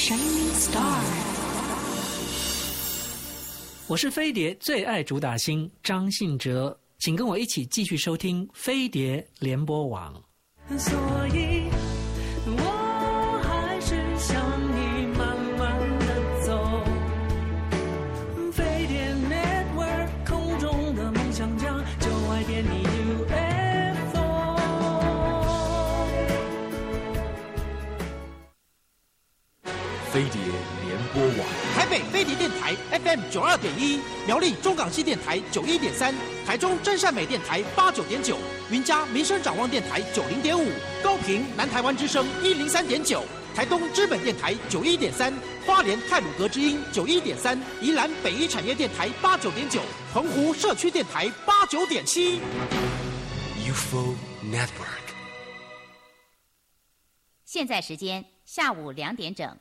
shining star。 我是飞碟最爱主打星张信哲，请跟我一起继续收听飞碟联播网。 所以我还是想你慢慢的走。飞碟 Network 空中的梦想家，就爱点你 UFO。 飞碟联播网， 台北飞碟电台 FM 92.1，苗栗中港系电台91.3，台中真善美电台89.9，云嘉民生展望电台90.5，高屏南台湾之声103.9，台东知本电台91.3，花莲太鲁阁之音91.3，宜兰北一产业电台89.9，澎湖社区电台89.7。 UFO Network。 现在时间下午2点整。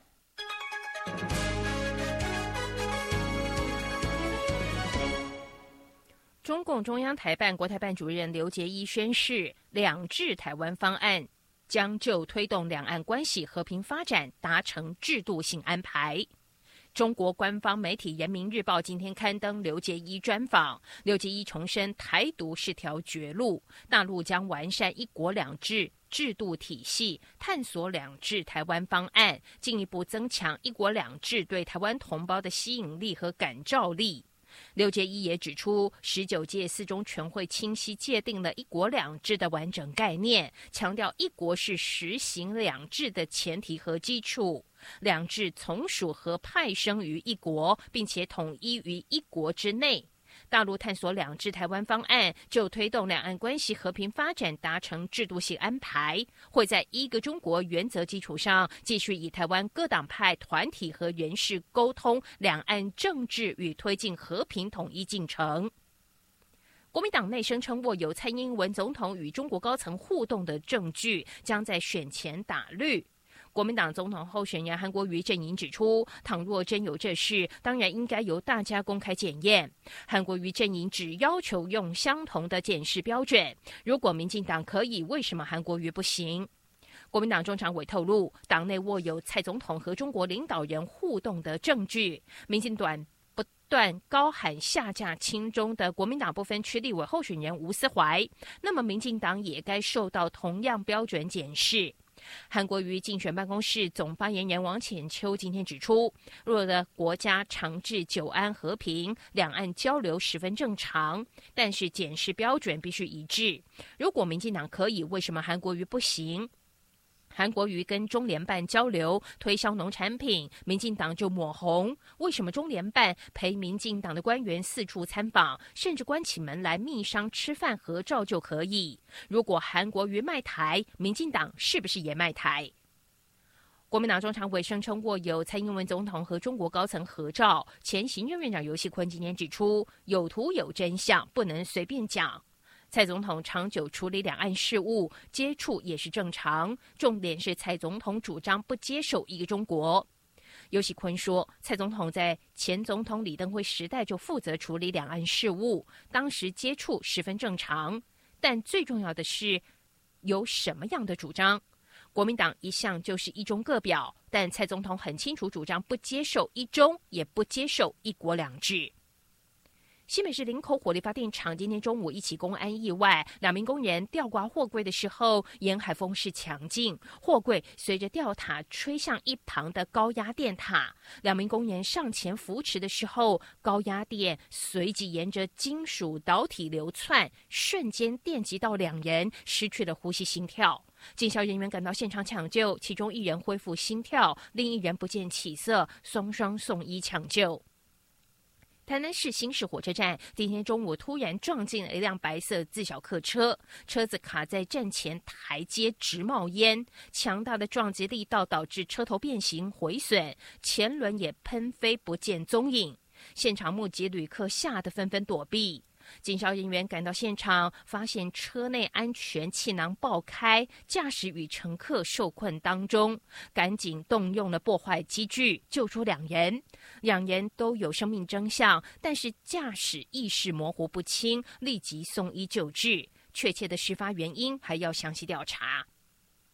中共中央台办国台办主任刘捷一宣示，两制台湾方案将就推动两岸关系和平发展达成制度性安排。中国官方媒体人民日报今天刊登刘捷一专访，刘捷一重申台独是条绝路，大陆将完善一国两制制度体系，探索两制台湾方案，进一步增强一国两制对台湾同胞的吸引力和感召力。刘捷一也指出，19届四中全会清晰界定了一国两制的完整概念，强调一国是实行两制的前提和基础，两制从属和派生于一国，并且统一于一国之内。大陆探索两制台湾方案，就推动两岸关系和平发展达成制度性安排，会在一个中国原则基础上，继续以台湾各党派团体和人士沟通两岸政治与推进和平统一进程。国民党内声称握有蔡英文总统与中国高层互动的证据，将在选前打绿。国民党总统候选人韩国瑜阵营指出，倘若真有这事，当然应该由大家公开检验。韩国瑜阵营只要求用相同的检视标准，如果民进党可以，为什么韩国瑜不行？国民党中常委透露，党内握有蔡总统和中国领导人互动的证据。民进党不断高喊下架亲中的国民党不分区立委候选人吴思怀，那么民进党也该受到同样标准检视。韩国瑜竞选办公室总发言人王浅秋今天指出，若的国家长治久安和平，两岸交流十分正常，但是检视标准必须一致。如果民进党可以，为什么韩国瑜不行？韩国瑜跟中联办交流推销农产品，民进党就抹红，为什么中联办陪民进党的官员四处参访，甚至关起门来密商吃饭合照就可以？如果韩国瑜卖台，民进党是不是也卖台？国民党中常委声称握有蔡英文总统和中国高层合照，前行政院长游锡堃今天指出，有图有真相，不能随便讲。蔡总统长久处理两岸事务，接触也是正常，重点是蔡总统主张不接受一个中国。游锡堃说，蔡总统在前总统李登辉时代就负责处理两岸事务，当时接触十分正常，但最重要的是有什么样的主张。国民党一向就是一中各表，但蔡总统很清楚主张不接受一中，也不接受一国两制。新北市林口火力发电厂今天中午一起公安意外，2名工人吊挂货柜的时候，沿海风势强劲，货柜随着吊塔吹向一旁的高压电塔，2名工人上前扶持的时候，高压电随即沿着金属导体流窜，瞬间电击到2人，失去了呼吸心跳。警消人员赶到现场抢救，其中1人恢复心跳，另1人不见起色，双双送医抢救。台南市新市火车站今天中午突然撞进了一辆白色自小客车，车子卡在站前台阶直冒烟，强大的撞击力道导致车头变形毁损，前轮也喷飞不见踪影。现场目击旅客吓得纷纷躲避。警消人员赶到现场，发现车内安全气囊爆开，驾驶与乘客受困当中，赶紧动用了破坏机具救出2人，2人都有生命征象，但是驾驶意识模糊不清，立即送医救治，确切的事发原因还要详细调查。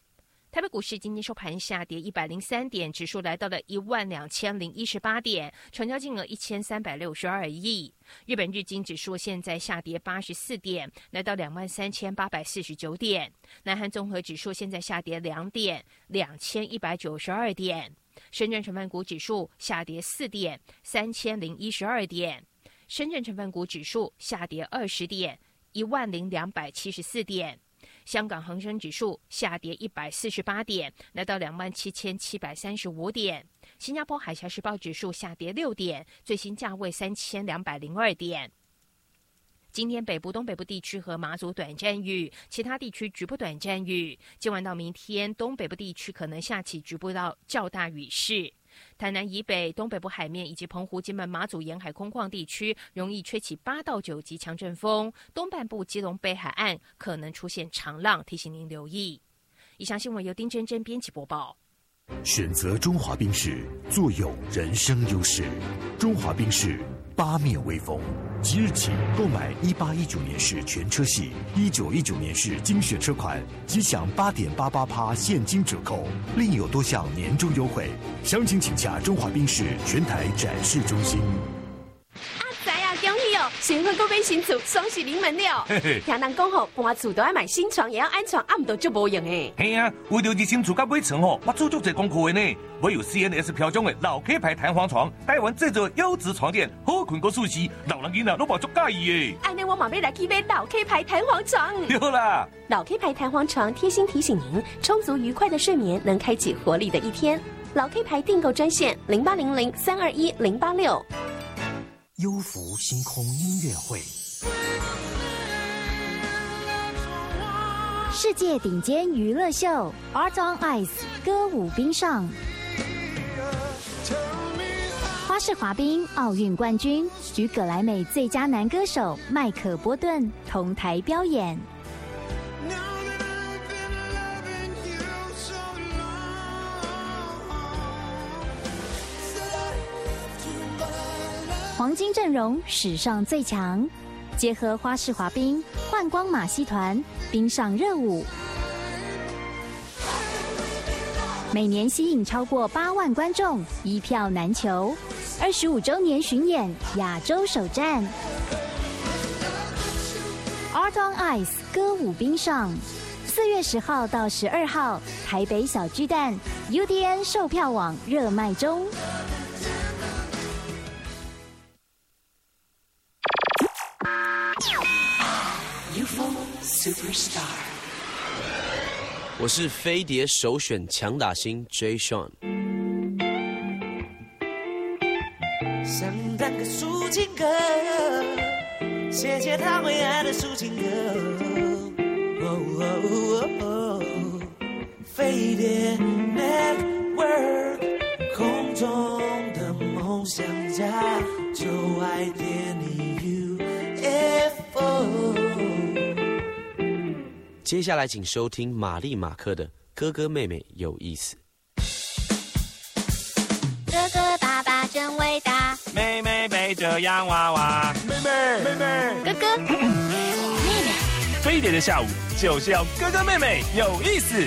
台北股市今天收盘下跌103点，指数来到了12018点，成交金额1362亿。日本日经指数现在下跌84点，来到23849点。南韩综合指数现在下跌2点，2192点。深圳成分股指数下跌4点，3012点。深圳成分股指数下跌20点，10274点。香港恒生指数下跌148点，来到27735点。新加坡海峡时报指数下跌6点，最新价位3202点。今天北部、东北部地区和马祖短暂雨，其他地区局部短暂雨。今晚到明天，东北部地区可能下起局部到较大雨势。台南以北、东北部海面以及澎湖、金门、马祖沿海空旷地区容易吹起8到9级强阵风，东半部基隆北海岸可能出现长浪，提醒您留意。以上新闻由丁真真编辑播报。 选择中华宾士，坐有人生优势。中华宾士八面威风，即日起购买1819年式全车系、1919年式精选车款，即享8.88%现金折扣，另有多项年终优惠。详情请洽中华宾士全台展示中心。 恭喜哦！新婚购买新厝，双喜临门了。听人讲吼，搬厝都要买新床，也要安床，唔到就无用诶。 系啊，为了日新厝甲买床吼，我做足侪功课的呢。我有 CNS 标准的老 K 牌弹簧床，台湾制作优质床垫，好困个舒适，老人囡仔都话足介意的。 安尼我嘛要来去买老 K 牌弹簧床。 对啦， 老 K 牌弹簧床贴心提醒您，充足愉快的睡眠能开启活力的一天。老 K 牌订购专线0800-321-086。 优福星空音乐会， 世界顶尖娱乐秀 Art on Ice 歌舞冰上，花式滑冰奥运冠军与葛莱美最佳男歌手麦克波顿同台表演。黄金阵容史上最强，结合花式滑冰、幻光马戏团、冰上热舞，每年吸引超过8万观众，一票难求。25周年巡演亚洲首站 ，Art on Ice 歌舞冰上，4月10号到12号，台北小巨蛋 UDN 售票网热卖中。 Superstar， 我是飞碟首选强打星 Jay Sean。 想当个抒情歌，写写他为爱的抒情歌。飞碟 Network， 空中的梦想家，就爱点你 UFO。 接下来请收听玛丽马克的《哥哥妹妹有意思》。 哥哥爸爸真伟大， 妹妹背着洋娃娃，妹妹， 哥哥妹妹， 飞碟的下午就是要哥哥妹妹有意思。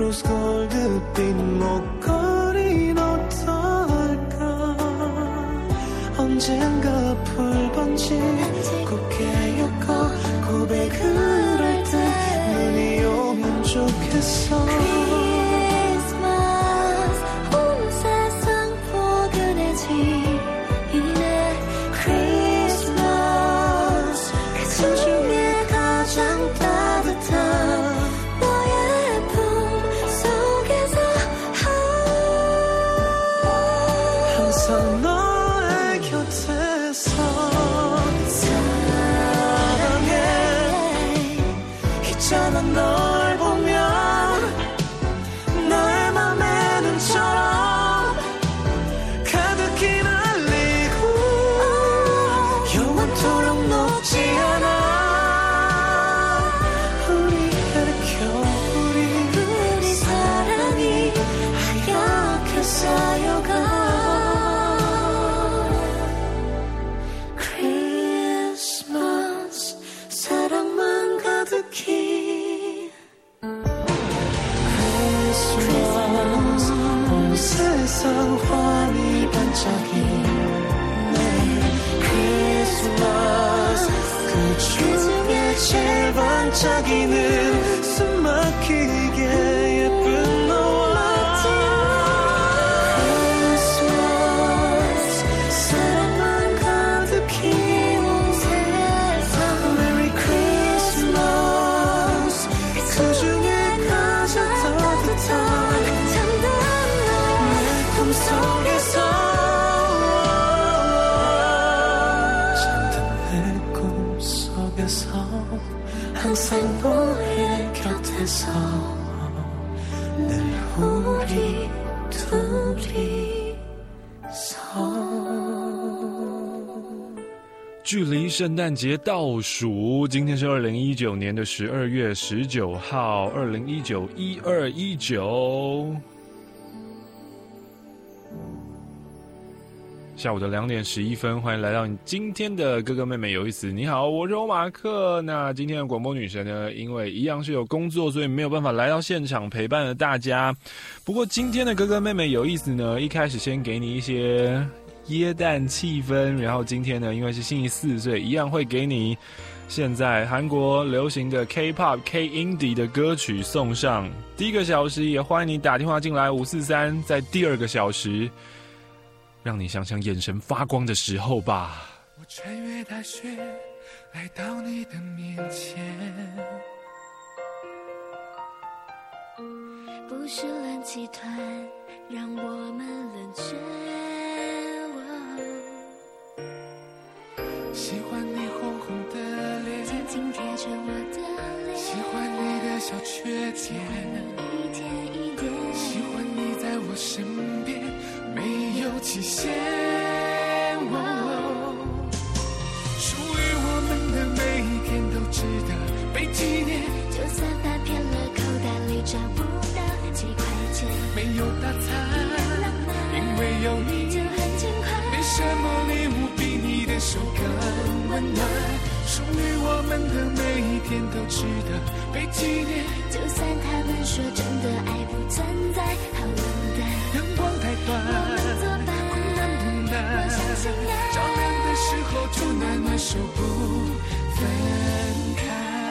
rose 골드빛 목걸이 어떨까 언젠가 불 번지 곱게 엮어 고백을 할 때 눈이 오면 좋겠어 크리스마스 온 세상 포근해지네 크리스마스 그 중에 가장 따뜻한 너의 품 속에서 항상 너의 곁에서 사랑해 있잖아 널 보면 나의 맘에 눈처럼 가득히 날리고 영원토록 녹지 않아 우리의 겨울이 사랑이 하얗게 쌓여가 크리스마스 사랑만 가득히 크리스마스 온 세상 환히 반짝이네 크리스마스 그 중에 제일 반짝이는 숨막히게 예쁜 너와 크리스마스 사랑만 가득히 온 세상 메리 크리스마스 그 중에 가장 따뜻한 참된 내 꿈속에서 잠든 내 꿈속에서 항상 너의 곁에서 늘 우리 둘이서 距离圣诞节倒数，今天是2019年的12月19号，2019-12-19，下午的2点11分，欢迎来到你今天的哥哥妹妹有意思。你好，我是欧马克。那今天的广播女神呢，因为一样是有工作，所以没有办法来到现场陪伴了大家。不过今天的哥哥妹妹有意思呢，一开始先给你一些耶诞气氛，然后今天呢，因为是星期四，所以一样会给你现在韩国流行的 K-pop、K-indie 的歌曲送上。第一个小时也欢迎你打电话进来543，在第二个小时，让你想想眼神发光的时候吧。 我穿越大雪来到你的面前， 不是冷气团让我们冷却。 喜欢你红红的脸， 紧紧贴着我的脸， 喜欢你的小缺点， 一天一点， 喜欢你在我身边没有期限。属于我们的每一天都值得被纪念， 就算翻遍了口袋里找不到几块钱， 没有大餐，因为有你就很轻快， 没什么礼物比你的手更温暖。属于我们的每一天都值得被纪念， 就算他们说真的爱不存在，好冷淡， 阳光太短， 我们作伴， 困难不难， 我相信爱， 照亮的时候就暖暖手不分开。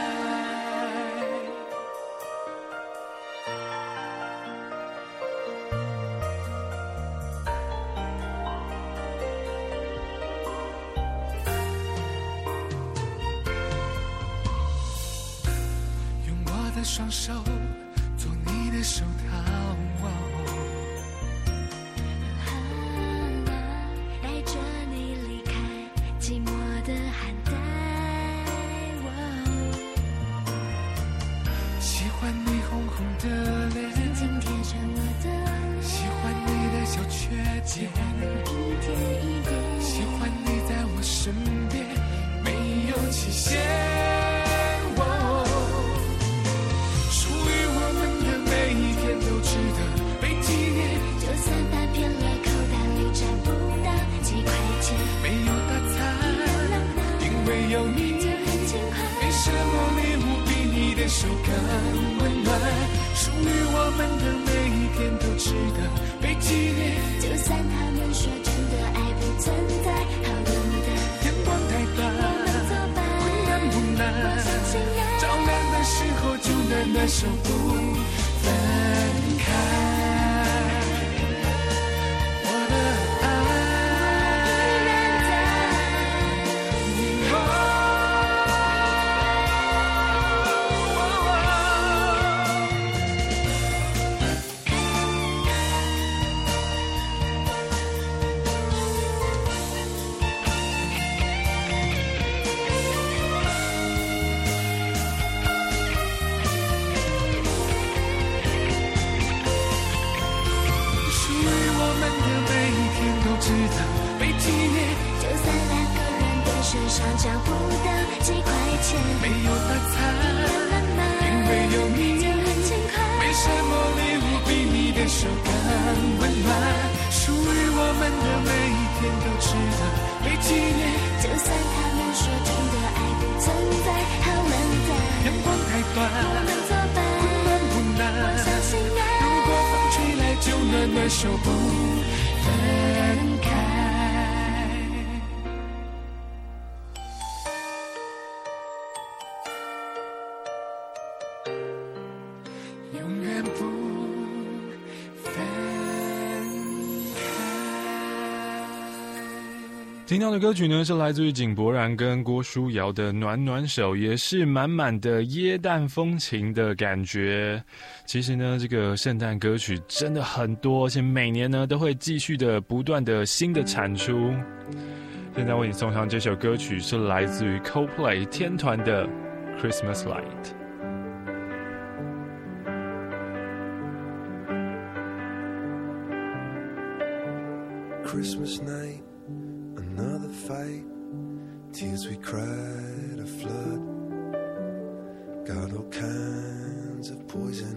双手做你的手套， 带着你离开寂寞的寒带， 喜欢你红红的脸， 紧紧贴着我的脸， 喜欢你的小缺点， 一天一点， 喜欢你在我身边没有期限。属于纪念。 就算他们说真的爱不存在，好冷的阳光太短， 我们作伴， 困难不难？ 我相信爱， 着难的时候就暖暖手不分开。 身上找不到几块钱， 没有大餐，因为有你， 就很轻快。 没什么礼物比你的手更温暖。属于我们的每一天都值得被纪念。 就算他们说真的爱不存在，好冷的阳光太短， 我们作伴， 困难不难？ 我相信爱， 如果风吹来就暖暖手不分开。听到的歌曲呢，是来自于井柏然跟郭书瑶的《暖暖手》，也是满满的耶诞风情的感觉。其实呢，这个圣诞歌曲真的很多，而且每年呢都会继续的不断的新的产出。现在为你送上这首歌曲，是来自于 Coldplay 天团的 Christmas Light。Christmas night.Another fight, tears we cried a flood. Got all kinds of poison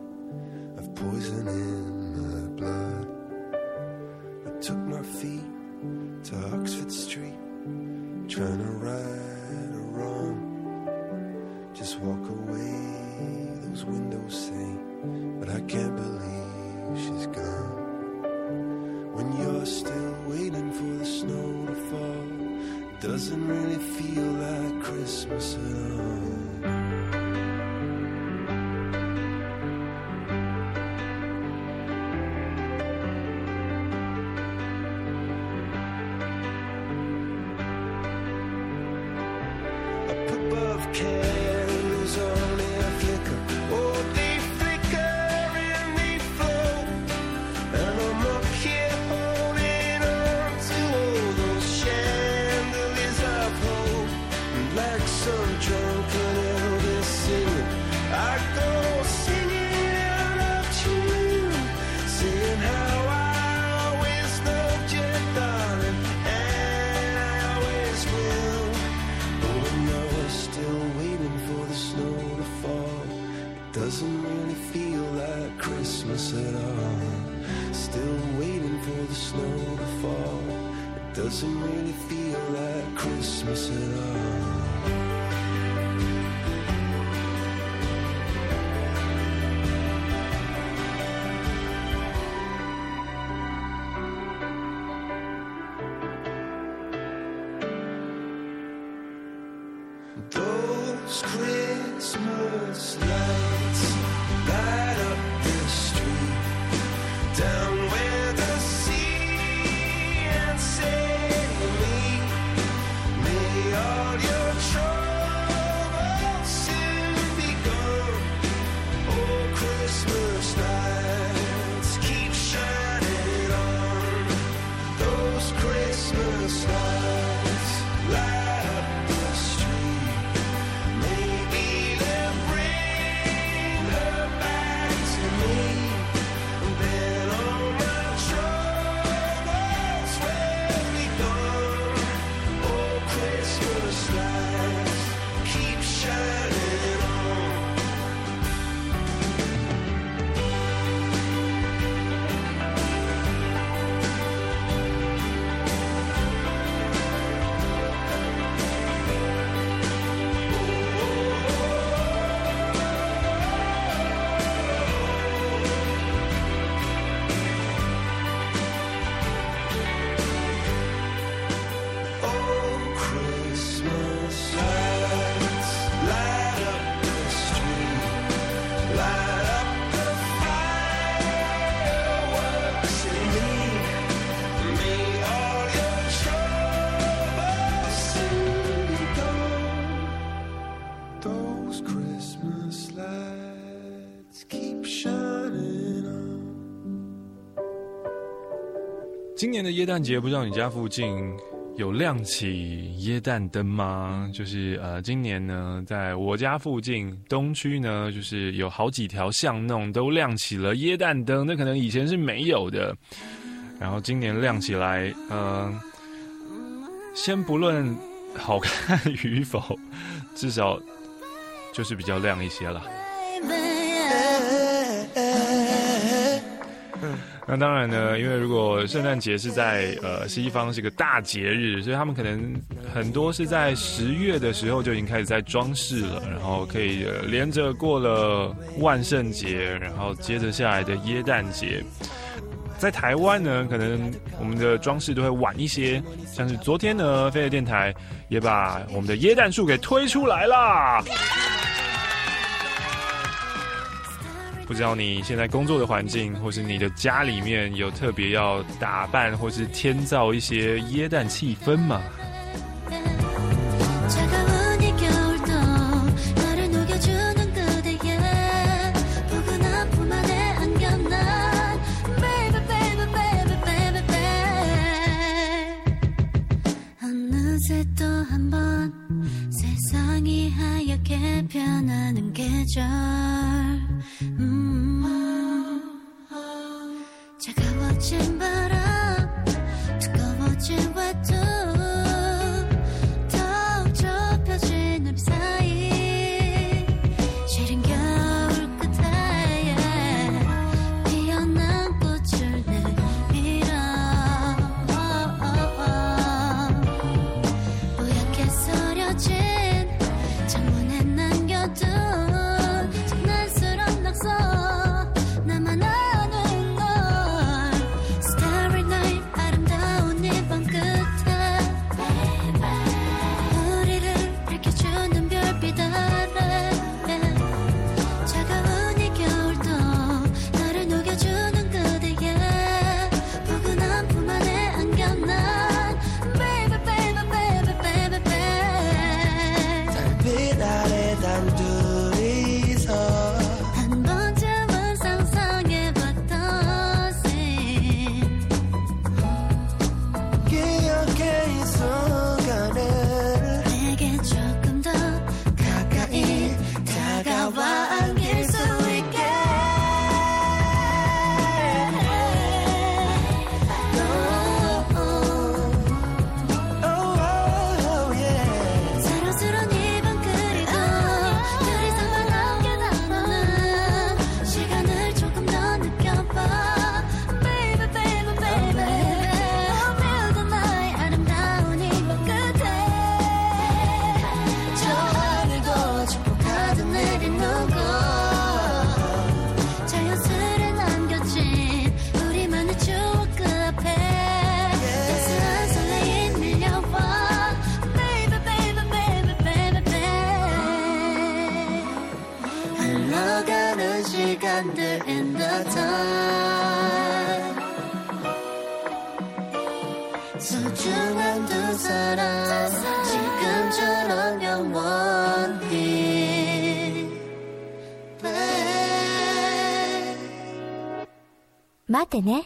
in my blood. I took my feet to Oxford Street, trying to right a wrong. Just walk away, those windows say, but I can't believe she's gone.When you're still waiting for the snow to fall, it doesn't really feel like Christmas at all.Up above candles only a flicker, oh they flicker and they float, and I'm up here.Some drunken Elvis singing, I go singing out of tune, saying how I always loved you, darling, and I always will. But when you're still waiting for the snow to fall, it doesn't really feel like Christmas at all. Still waiting for the snow to fall, it doesn't really feel like Christmas at all.Those Christmas lights light up the street, down where the sea and say, may all your 今年的耶诞节，不知道你家附近有亮起耶诞灯吗？就是今年呢，在我家附近东区呢，就是有好几条巷弄都亮起了耶诞灯，那可能以前是没有的，然后今年亮起来，先不论好看与否，至少就是比较亮一些了。那当然呢，因为如果圣诞节是在西方是个大节日，所以他们可能很多是在10月的时候就已经开始在装饰了，然后可以连着过了万圣节，然后接着下来的耶诞节。在台湾呢，可能我们的装饰都会晚一些，像是昨天呢，飞碟电台也把我们的耶诞树给推出来啦。不知道你现在工作的环境，或是你的家里面有特别要打扮或是添造一些耶诞气氛吗？ 待ってね。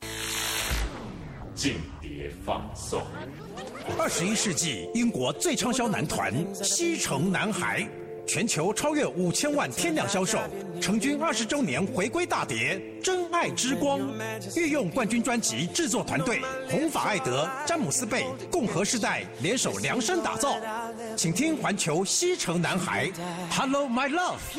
间谍放送。 21世纪英国最畅销男团西城男孩，全球超越5000万天量销售，成军20周年回归大碟《真爱之光》，御用冠军专辑制作团队红发艾德、詹姆斯贝、共和世代联手量身打造，请听环球西城男孩 Hello My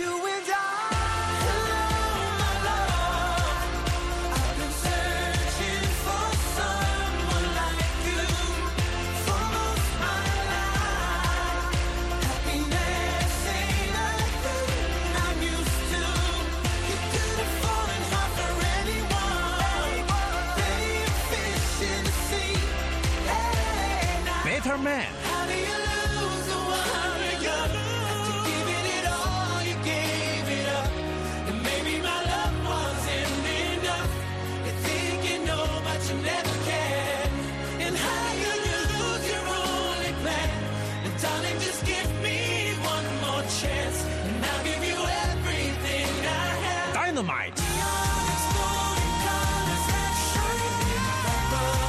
Love。Better Man。Dynamite。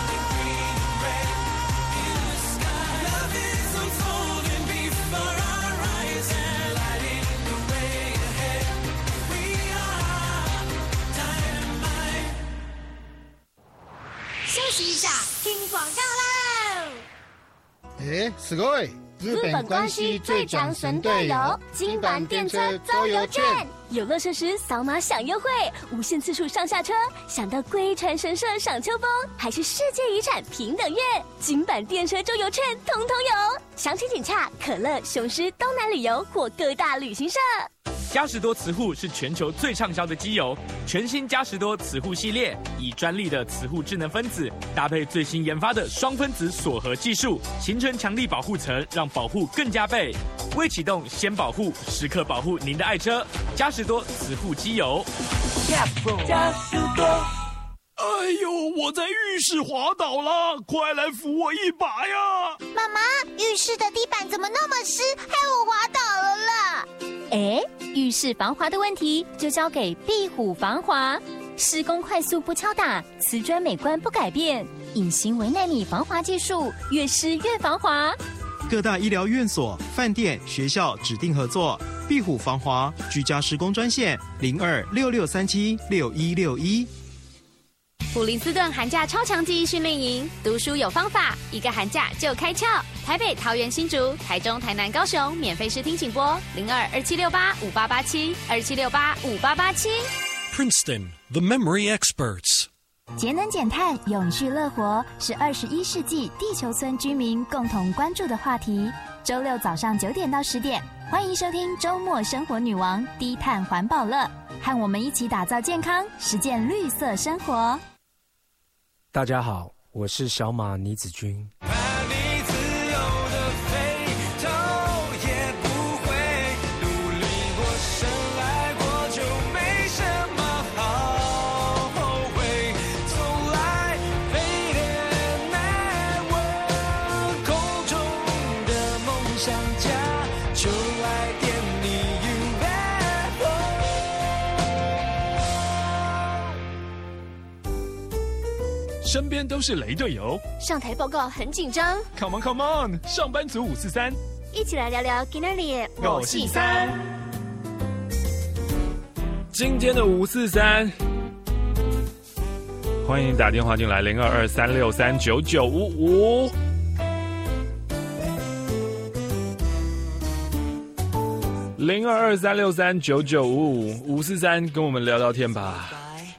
休息一下，听广告喽。 すごい！日本关西最强神队友金板电车周游券， 游乐设施扫码享优惠，无限次数上下车，想到龟船神社赏秋风，还是世界遗产平等院，金板电车周游券通通有。详情请洽可乐、雄狮、东南旅游或各大旅行社。 嘉实多磁护是全球最畅销的机油，全新嘉实多磁护系列以专利的磁护智能分子搭配最新研发的双分子锁合技术，形成强力保护层，让保护更加倍。未启动先保护，时刻保护您的爱车。嘉实多磁护机油。 嘉实多。 哎呦，我在浴室滑倒了，快来扶我一把呀！ 妈妈，浴室的地板怎么那么湿，害我滑倒了啦！ 浴室防滑的问题就交给壁虎防滑，施工快速不敲打，瓷砖美观不改变，隐形微奈米防滑技术，越湿越防滑。 各大医疗院所、饭店、学校指定合作，壁虎防滑居家施工专线0266376161。 普林斯顿寒假超强记忆训练营，读书有方法，一个寒假就开窍。台北、桃园、新竹、台中、台南、高雄，免费试听请拨0227685887，27685887。 Princeton, the memory experts. 节能减碳、永续乐活是21世纪地球村居民共同关注的话题。周六早上9点到10点，欢迎收听周末生活女王低碳环保乐，和我们一起打造健康，实践绿色生活。 大家好，我是小马倪子君。 身边都是雷队友， 上台报告很紧张。 Come on, come on！ 上班族543， 一起来聊聊今天的543。 今天的543，欢迎打电话进来0223639955。0223639955，543跟我们聊聊天吧。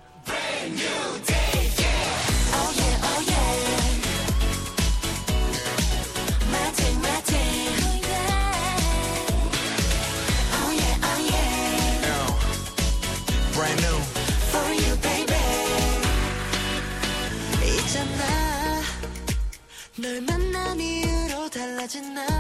널 만난 이후로 달라진 날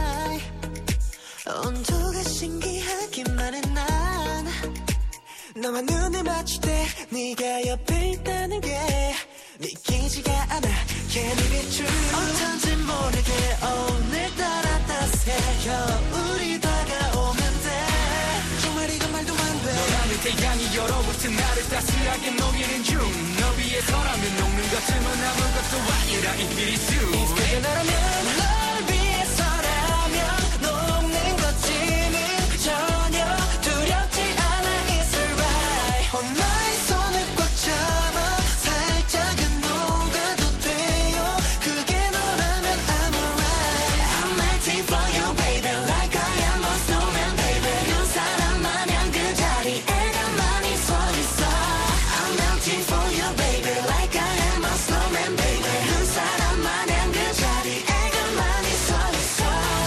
온도가 신기하기만 해 난 너와 눈을 맞출 때 네가 옆에 있다는 게 믿기지가 않아 Can it be true 어쩐지 모르게 오늘따라 따스해 겨울이 다가오면 돼 정말 이건 말도 안돼 너라는 태양이 열어붙은 나를 따스하게 녹이는 중 너 위해서라면 녹는 것쯤은 아무것도 아니라 If it is you 인스타가 나라면 널 위해서라면 녹는 것쯤은 전혀 두렵지 않아 It's alright 너의 손을 꽉 잡아 살짝은 녹아도 돼요 그게 너라면 I'm alright I'm waiting for you baby like I am a snowman baby 눈사람 마냥 그 자리에 가만히 서 있어 I'm melting for you baby like I am a snowman baby 눈사람 마냥 그 자리에 가만히 서 있어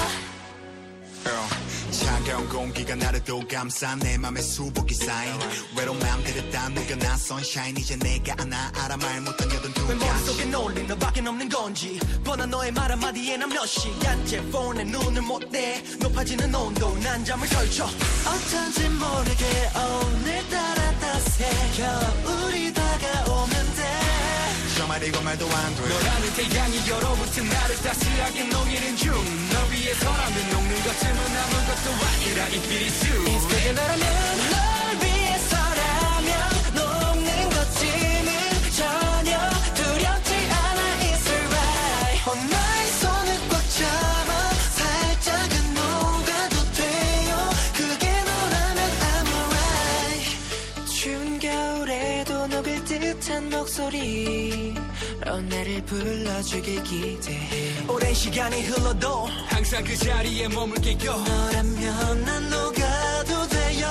차가운 공기가 나를 또 감싸 내 맘에 수복이 쌓인 외로운 마음들을 다 녹여놔 sunshine 이제 내가 알아 말 못한 여든 두 왜 머릿속에 놀린 너밖에 없는 건지 뻔한 너의 말 한마디에 난 몇 시간째 폰에 눈을 못 떼 높아지는 온도 난 잠을 설쳐 어쩐지 모르게 오늘따라 따스해 겨울이 다가오면 돼 정말 이건 말도 안 돼 너라는 태양이 열어붙은 나를 따스하게 녹이는 중 너 위해서라면 녹는 것쯤은 아무것도 아니라 If it is you 인스타가 나라면 널 위해서라면 녹는 것쯤은 전혀 두렵지 않아 It's alright 너의 손을 꽉 잡아 살짝은 녹아도 돼요 그게 너라면 I'm alright 추운 겨울에도 녹을 듯한 목소리 나를 불러주길 기대해 오랜 시간이 흘러도 항상 그 자리에 머물게요 너라면 난 녹아도 돼요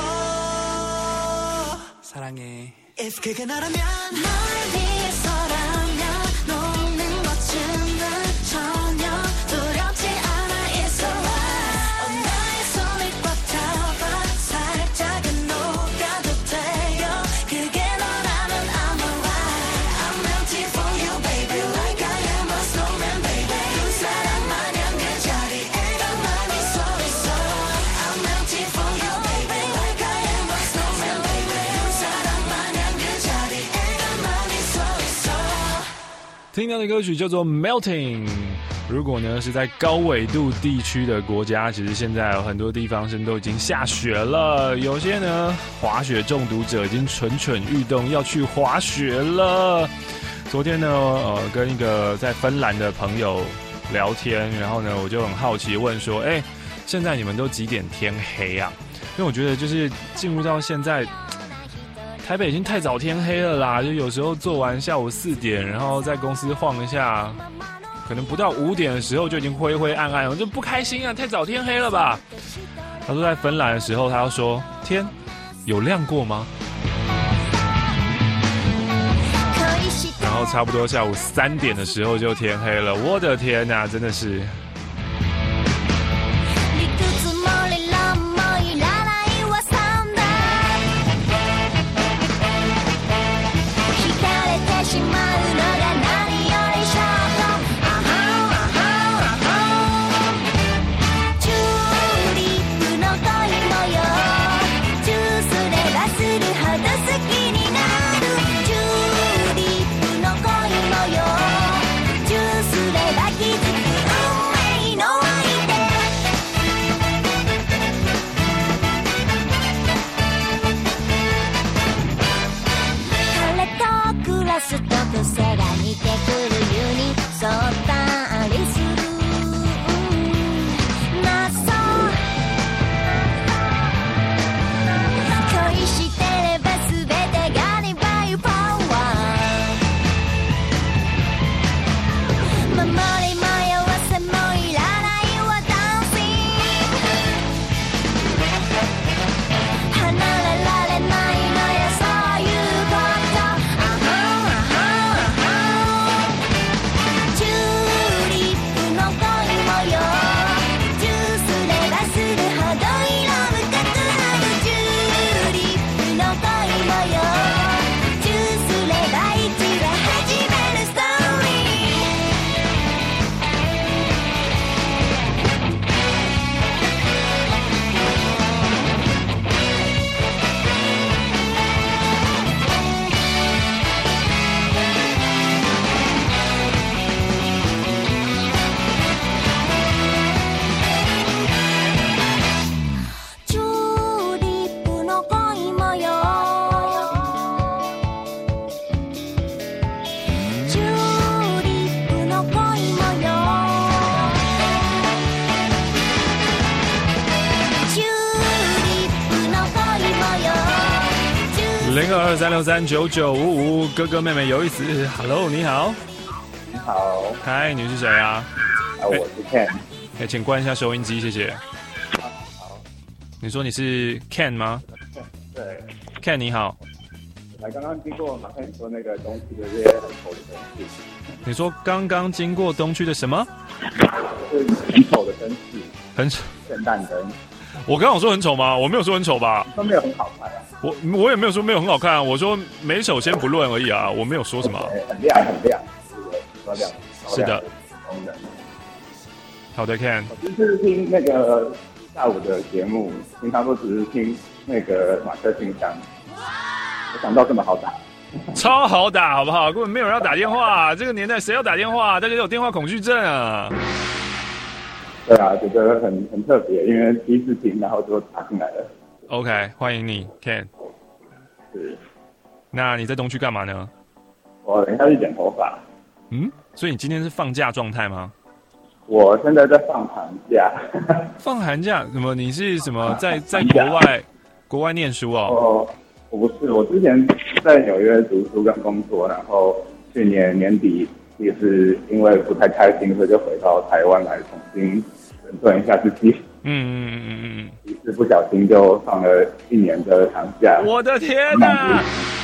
사랑해 If 그게 나라면 널 위해서라면 녹는 것은 난 전혀 두렵지 않아 It's alright 나의 손을 꽉 잡아 살짝은 녹아도 돼요 그게 너라면 I'm alright I'm melting for you baby like I am a snowman baby 눈사람 마냥 그 자리에 가만히 서 있어 I'm melting for you baby like I am a snowman baby 눈사람 마냥 그 자리에 가만히 서 있어 听到的歌曲叫做 Melting。如果呢是在高纬度地区的国家，其实现在有很多地方都已经下雪了，有些呢滑雪中毒者已经蠢蠢欲动要去滑雪了。昨天呢跟一个在芬兰的朋友聊天，然后呢我就很好奇问说，现在你们都几点天黑啊？因为我觉得就是进入到现在台北已经太早天黑了啦，就有时候做完下午4点，然后在公司晃一下，可能不到5点的时候就已经灰灰暗暗，我就不开心啊，太早天黑了吧。他说在芬兰的时候，他要说天有亮过吗？然后差不多下午3点的时候就天黑了，我的天哪，真的是。0223639955，哥哥妹妹有意思。Hello， 你好。 你好。 嗨，你是谁啊？ 我是 Ken。 请关一下收音机，谢谢。 好。 你说你是 Ken 吗？ 对。 Ken 你好。 刚刚经过马上你说那个东区的这些很丑的灯饰。 你说刚刚经过东区的什么？ 是很丑的灯饰。 很丑。 圣诞灯。 我刚刚有说很丑吗？我没有说很丑吧？ 都没有很好看啊。 我也没有说没有很好看啊，我说美丑先不论而已啊，我没有说什么。 很亮很亮， 是的。好的 ，Ken。 我就是听那个下午的节目，平常都只是听那个马克信箱，没想到这么好打。 超好打，好不好？根本没有人要打电话，这个年代谁要打电话？大家都有电话恐惧症啊。 对啊，觉得很特别，因为第一次听，然后就打进来了。 OK， 欢迎你 ，Ken。 是。 那你在东区干嘛呢？ 我等一下去剪头发。 所以你今天是放假状态吗？ 我现在在放寒假。 放寒假？什么？你是什么在国外念书哦？ 我不是，我之前在纽约读书跟工作，然后去年年底也是因为不太开心，所以就回到台湾来重新整顿一下自己。于是不小心就放了1年的长假。 我的天哪！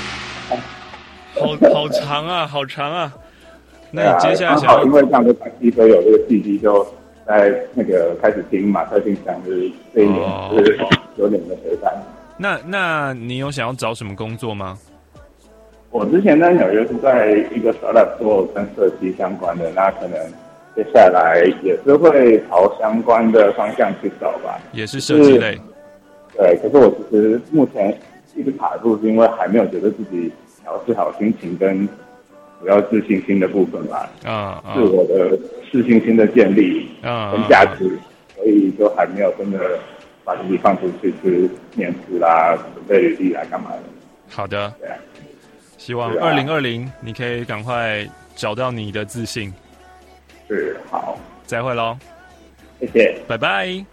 好长啊，好长啊！那你接下来想要因为这样的关系，所以有这个契机，就在那个开始听马特信箱，就是这一年就是有你们的陪伴。 那你有想要找什么工作吗？ 我之前在纽约是在一个 startup 做跟设计相关的，那可能接下来也是会朝相关的方向去走吧。 也是设计类。 对，可是我其实目前一直卡住，是因为还没有觉得自己调试好心情跟主要自信心的部分吧。是我的自信心的建立跟价值，所以就还没有真的把自己放出去面试啦、准备履历啦、干嘛的。 好的。 对啊。 希望2020你可以赶快找到你的自信。 是，好， 再会咯。 谢谢， 拜拜。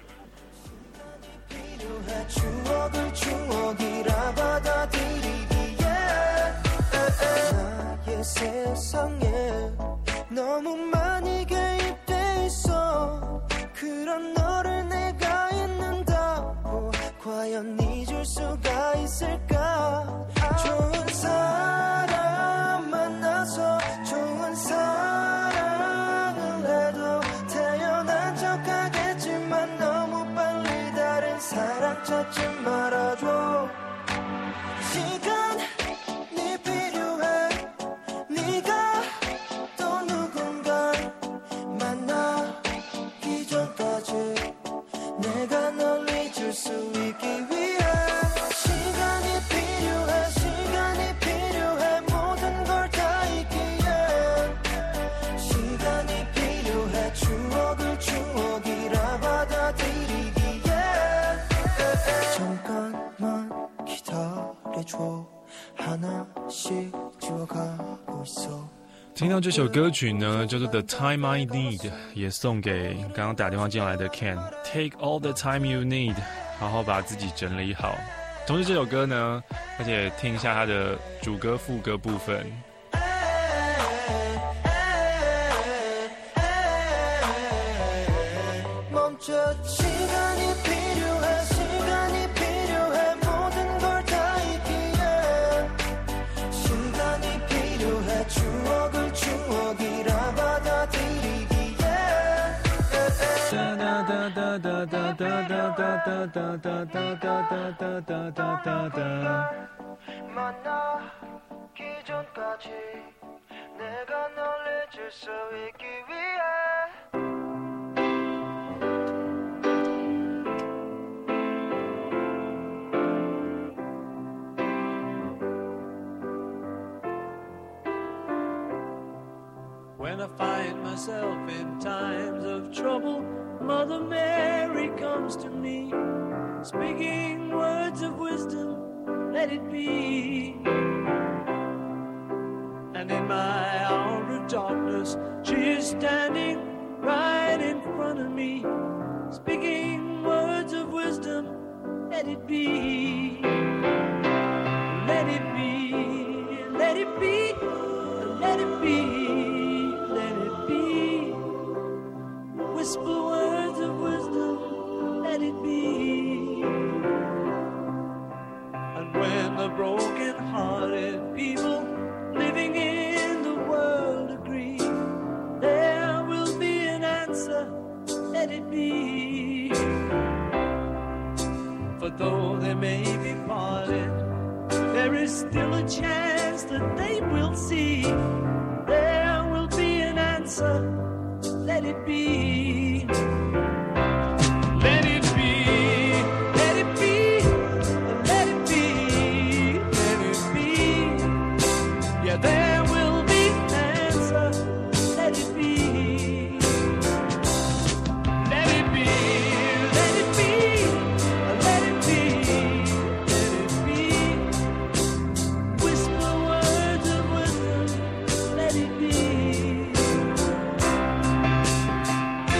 좋은 사람 만나서 좋은 사랑을 해도 태어난 척하겠지만 너무 빨리 다른 사랑 찾지 말아줘 시간이 필요해 네가 또 누군가 만나기 전까지 내가 널 잊을 수 있기 위해 시간이 필요해 시간이 필요해 모든 걸 다 잊기에 시간이 필요해 추억이라 받아들이기에 잠깐만 기다려줘 하나씩 지워가고 있어 听到这首歌曲呢，叫做《The Time I Need》，也送给刚刚打电话进来的 Ken。Take all the time you need， 好好把自己整理好。同时这首歌呢，而且听一下它的主歌、副歌部分。 만나기 전까지 내가 널 잊을 수 있기 위해 When I find myself in times of trouble, Mother Mary comes to me, speaking words of wisdom, let it be. And in my hour of darkness, she is standing right in front of me, speaking words of wisdom, let it be. Let it be, let it be, let it be, let it be. Whisper words of wisdom, let it be. And when the broken-hearted people living in the world agree, there will be an answer, let it be. For though they may be parted, there is still a chance that they will see. There will be an answer, let it be. Let it be, let it be, let it be, let it be. Yeah, there will be an answer, let it be. Let it be, let it be, let it be, let it be. Whisper words of wisdom, let it be.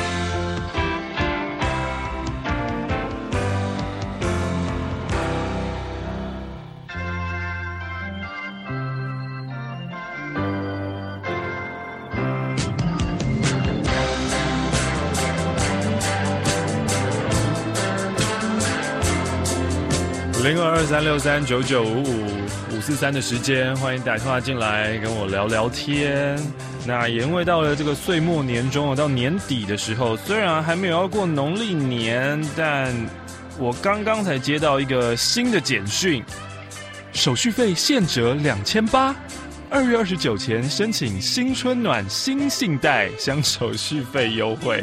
0223639955 的时间，欢迎打电话进来跟我聊聊天。那也因为到了这个岁末年终到年底的时候，虽然还没有要过农历年，但我刚刚才接到一个新的简讯，手续费现折2800，2月29前申请新春暖新信贷，享手续费优惠。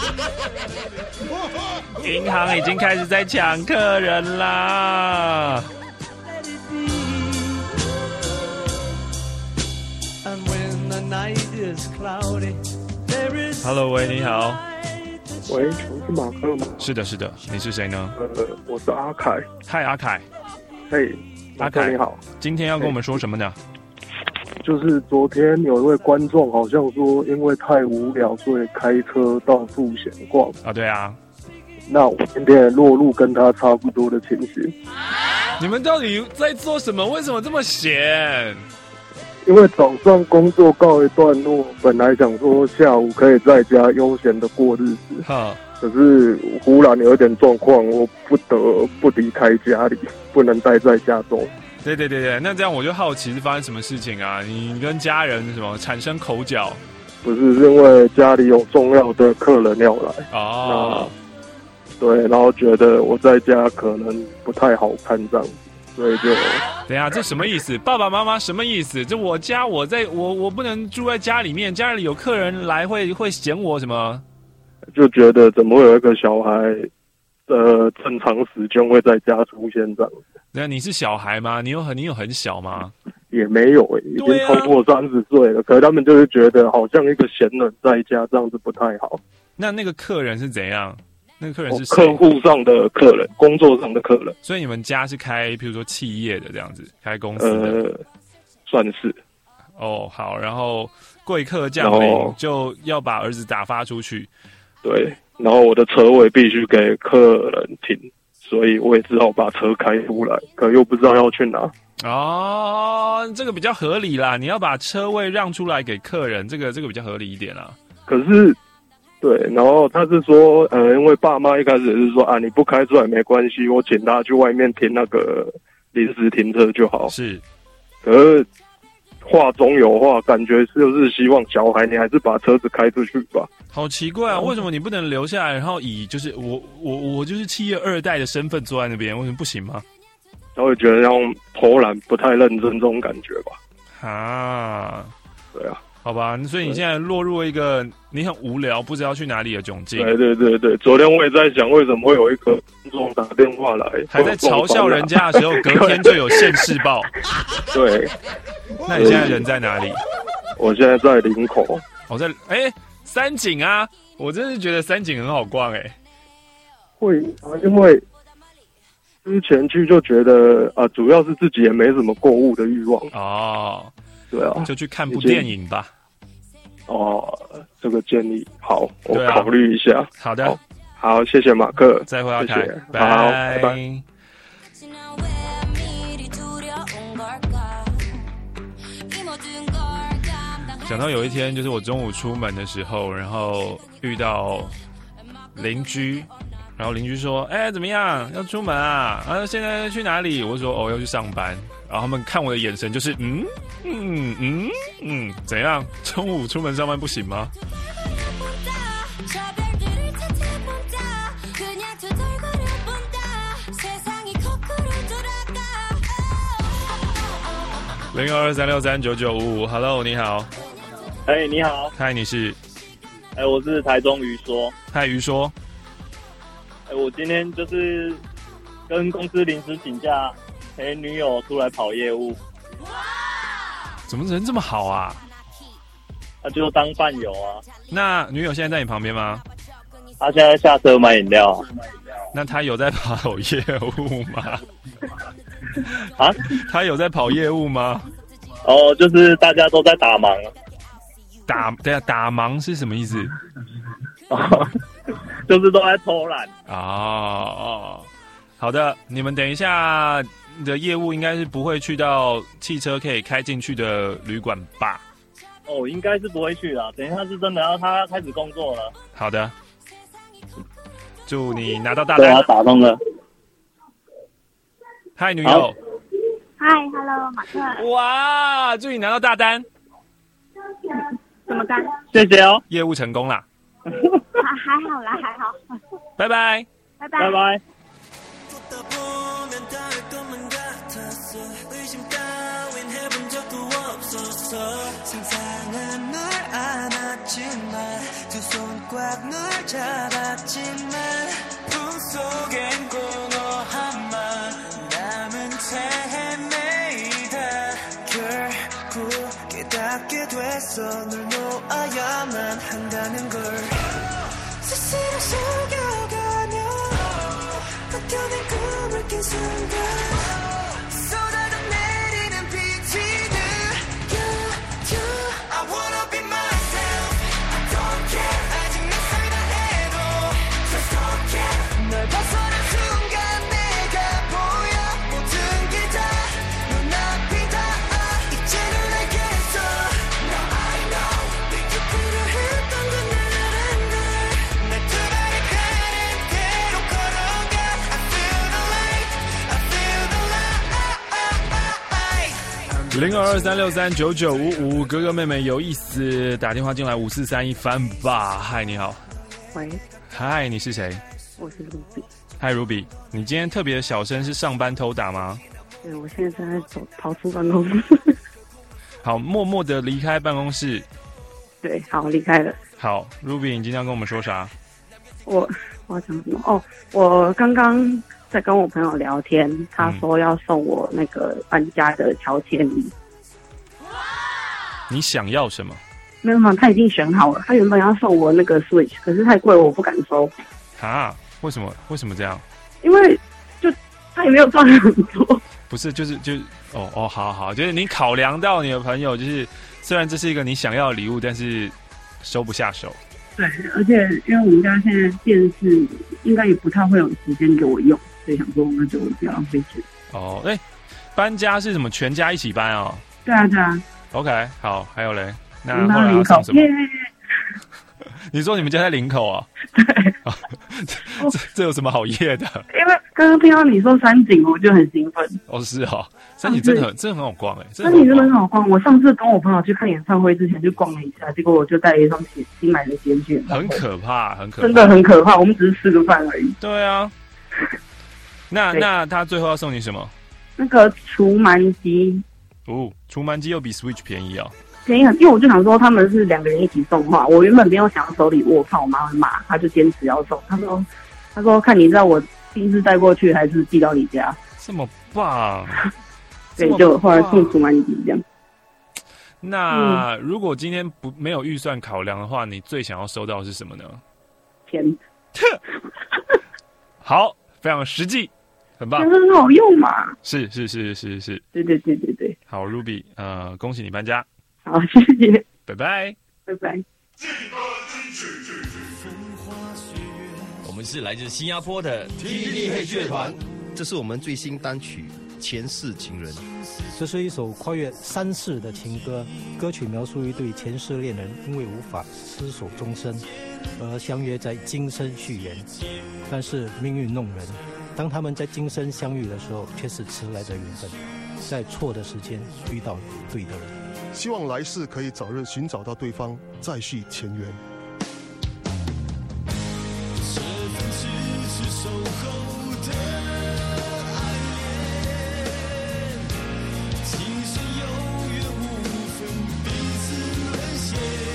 银行已经开始在抢客人啦。Hello， 喂，你好。 喂，请问是马克吗？ 是的，是的，你是谁呢？ 我是阿凯。 嗨，阿凯。 嘿， 阿凯你好。 今天要跟我们说什么呢？ 就是昨天有一位观众好像说，因为太无聊，所以开车到处闲逛。 啊，对啊。 那我今天的落入跟他差不多的情形。 你们到底在做什么？为什么这么闲？ 因为早上工作告一段落，本来想说下午可以在家悠闲的过日子，可是忽然有一点状况，我不得不离开家里，不能待在家中。 对，那这样我就好奇是发生什么事情啊？你跟家人什么产生口角？ 不是，是因为家里有重要的客人要来哦。对，然后觉得我在家可能不太好看这样，所以就等一下，这什么意思？爸爸妈妈什么意思？这我家我不能住在家里面，家里有客人来会嫌我什么？ 就觉得怎么会有一个小孩正常时间会在家出现这样？ 那你是小孩吗？你有很小吗？ 也没有已经超过30岁了。可是他们就是觉得好像一个闲人在家这样子不太好。 那个客人是怎样？那个客人是谁？ 客户上的客人，工作上的客人。 所以你们家是开，比如说企业的这样子，开公司的， 算是。 哦，好，然后贵客降临就要把儿子打发出去。 对，然后我的车位必须给客人停，所以我也只好把车开出来，可又不知道要去哪。 哦，这个比较合理啦，你要把车位让出来给客人，这个比较合理一点啦。 可是。对，然后他是说，因为爸妈一开始是说啊，你不开出来没关系，我请他去外面停那个临时停车就好。 是， 可是话中有话，感觉就是希望小孩你还是把车子开出去吧。 好奇怪啊，为什么你不能留下来，然后以就是我就是企业2代的身份坐在那边，为什么不行吗？ 他会觉得那种偷懒不太认真这种感觉吧。 啊， 对啊。 好吧，所以你现在落入一个你很无聊不知道去哪里的窘境。 对，昨天我也在想，为什么会有一个观众打电话来， 还在嘲笑人家的时候，隔天就有县市报。 对， 那你现在人在哪里？ 我现在在林口。 我在三井啊，我真是觉得三井很好逛会啊，因为之前去就觉得啊，主要是自己也没什么购物的欲望哦。 对啊， 就去看部电影吧。 哦，这个建议好，我考虑一下。 好的， 好，谢谢马克， 再会，阿凯， 拜拜。 想到有一天，就是我中午出门的时候，然后遇到邻居。然后邻居说：“怎么样？要出门啊？现在去哪里？”我说：“要去上班。”然后他们看我的眼神就是怎样？中午出门上班不行吗？0223639955 ，Hello， 你好。 你好。 嗨，你是？ 我是台中于说。 嗨，于说。 我今天就是跟公司临时请假，陪女友出来跑业务。 怎么人这么好啊？ 就当伴游啊。 那女友现在在你旁边吗？ 她现在下车买饮料。 那她有在跑业务吗？ 啊？ 她有在跑业务吗？ 就是大家都在打忙。 打忙是什么意思？ 就是都在偷懒。 好的，你们等一下的业务应该是不会去到汽车可以开进去的旅馆吧？ 应该是不会去啦。等一下是真的要他开始工作了。 好的，祝你拿到大单。 对啊，打通了。 嗨，女友。 嗨 ，Hello， 马克。 哇，祝你拿到大单。 什么单？ 谢谢哦。 业务成功啦。 还好啦，还好。 拜拜。 拜拜。 拜拜。 상상은 널 안았지만 두 손 꽉 널 잡았지만 품속엔 꼭 너 한만 남은 채 헤매이다 결국 깨닫게 됐어 널 놓아야만 한다는 걸 스스로 속여가며 버텨낸 꿈을 깬 순간 쏟아져 내리는 빛이 I wanna be myself. I don't care. 아직 내 삶이라 해도 just don't care. 널 벗어난 순간 내가 보여 모든 게 다 눈앞이다. 이제는 알겠어. Now I know 네가 필요했던 건 나란 걸. 내 두 발이 가는 대로 걸어가. I feel the light. I feel the light. 0223639955，哥哥妹妹有意思，打电话进来5431翻吧。嗨，你好。 喂。 嗨，你是谁？ 我是 Ruby。 嗨 ，Ruby， 你今天特别小声，是上班偷打吗？ 对，我现在正在跑出办公室。 好，默默的离开办公室。 对，好，离开了。 好 ，Ruby， 你今天要跟我们说啥？ 我要讲什么？哦，我刚刚在跟我朋友聊天，他说要送我那个搬家的乔迁礼。 你想要什么？ 没有，他已经选好了。他原本要送我那个 Switch， 可是太贵，我不敢收。 啊？为什么？为什么这样？ 因为就他也没有赚很多。 不是，好，就是你考量到你的朋友，就是虽然这是一个你想要的礼物，但是收不下手。 对，而且因为我们家现在电视应该也不太会有时间给我用，所以想说那就不要浪费钱。 哦，搬家是什么？全家一起搬哦？ 对啊，对啊。 OK， 好，还有嘞，那后来要送什么？你说你们家在林口啊？ 对。 这有什么好夜的？ 因为刚刚听到你说山景，我就很兴奋。 哦，是哦，山景真的很好逛哎， 山景真的很好逛。我上次跟我朋友去看演唱会之前就逛了一下，结果我就带了一双新买的鞋去。 很可怕，很可怕， 真的很可怕。我们只是吃个饭而已。 对啊。那他最后要送你什么？ 那个除螨机。 哦，除螨机又比 Switch 便宜哦。 便宜很，因为我就想说他们是两个人一起送话，我原本没有想要收礼物，我怕我妈会骂，他就坚持要送。他说看你知道我亲自带过去还是寄到你家。 这么棒。 对，就后来送除螨机这样。 那如果今天没有预算考量的话，你最想要收到的是什么呢？ 钱。 好，非常实际。很棒， 很好用嘛。 是。 对。 好 ，Ruby， 恭喜你搬家。 好，谢谢。 拜拜。 拜拜。 我们是来自新加坡的 TTT 黑乐团， 这是我们最新单曲《前世情人》。 这是一首跨越3世的情歌，歌曲描述一对前世恋人因为无法厮守终身，而相约在今生续缘。但是命运弄人，当他们在今生相遇的时候，却是迟来的缘分，在错的时间遇到对的人。 希望来世可以早日寻找到对方，再续前缘。 这份痴痴守候的爱恋，今生有缘无分，彼此沦陷，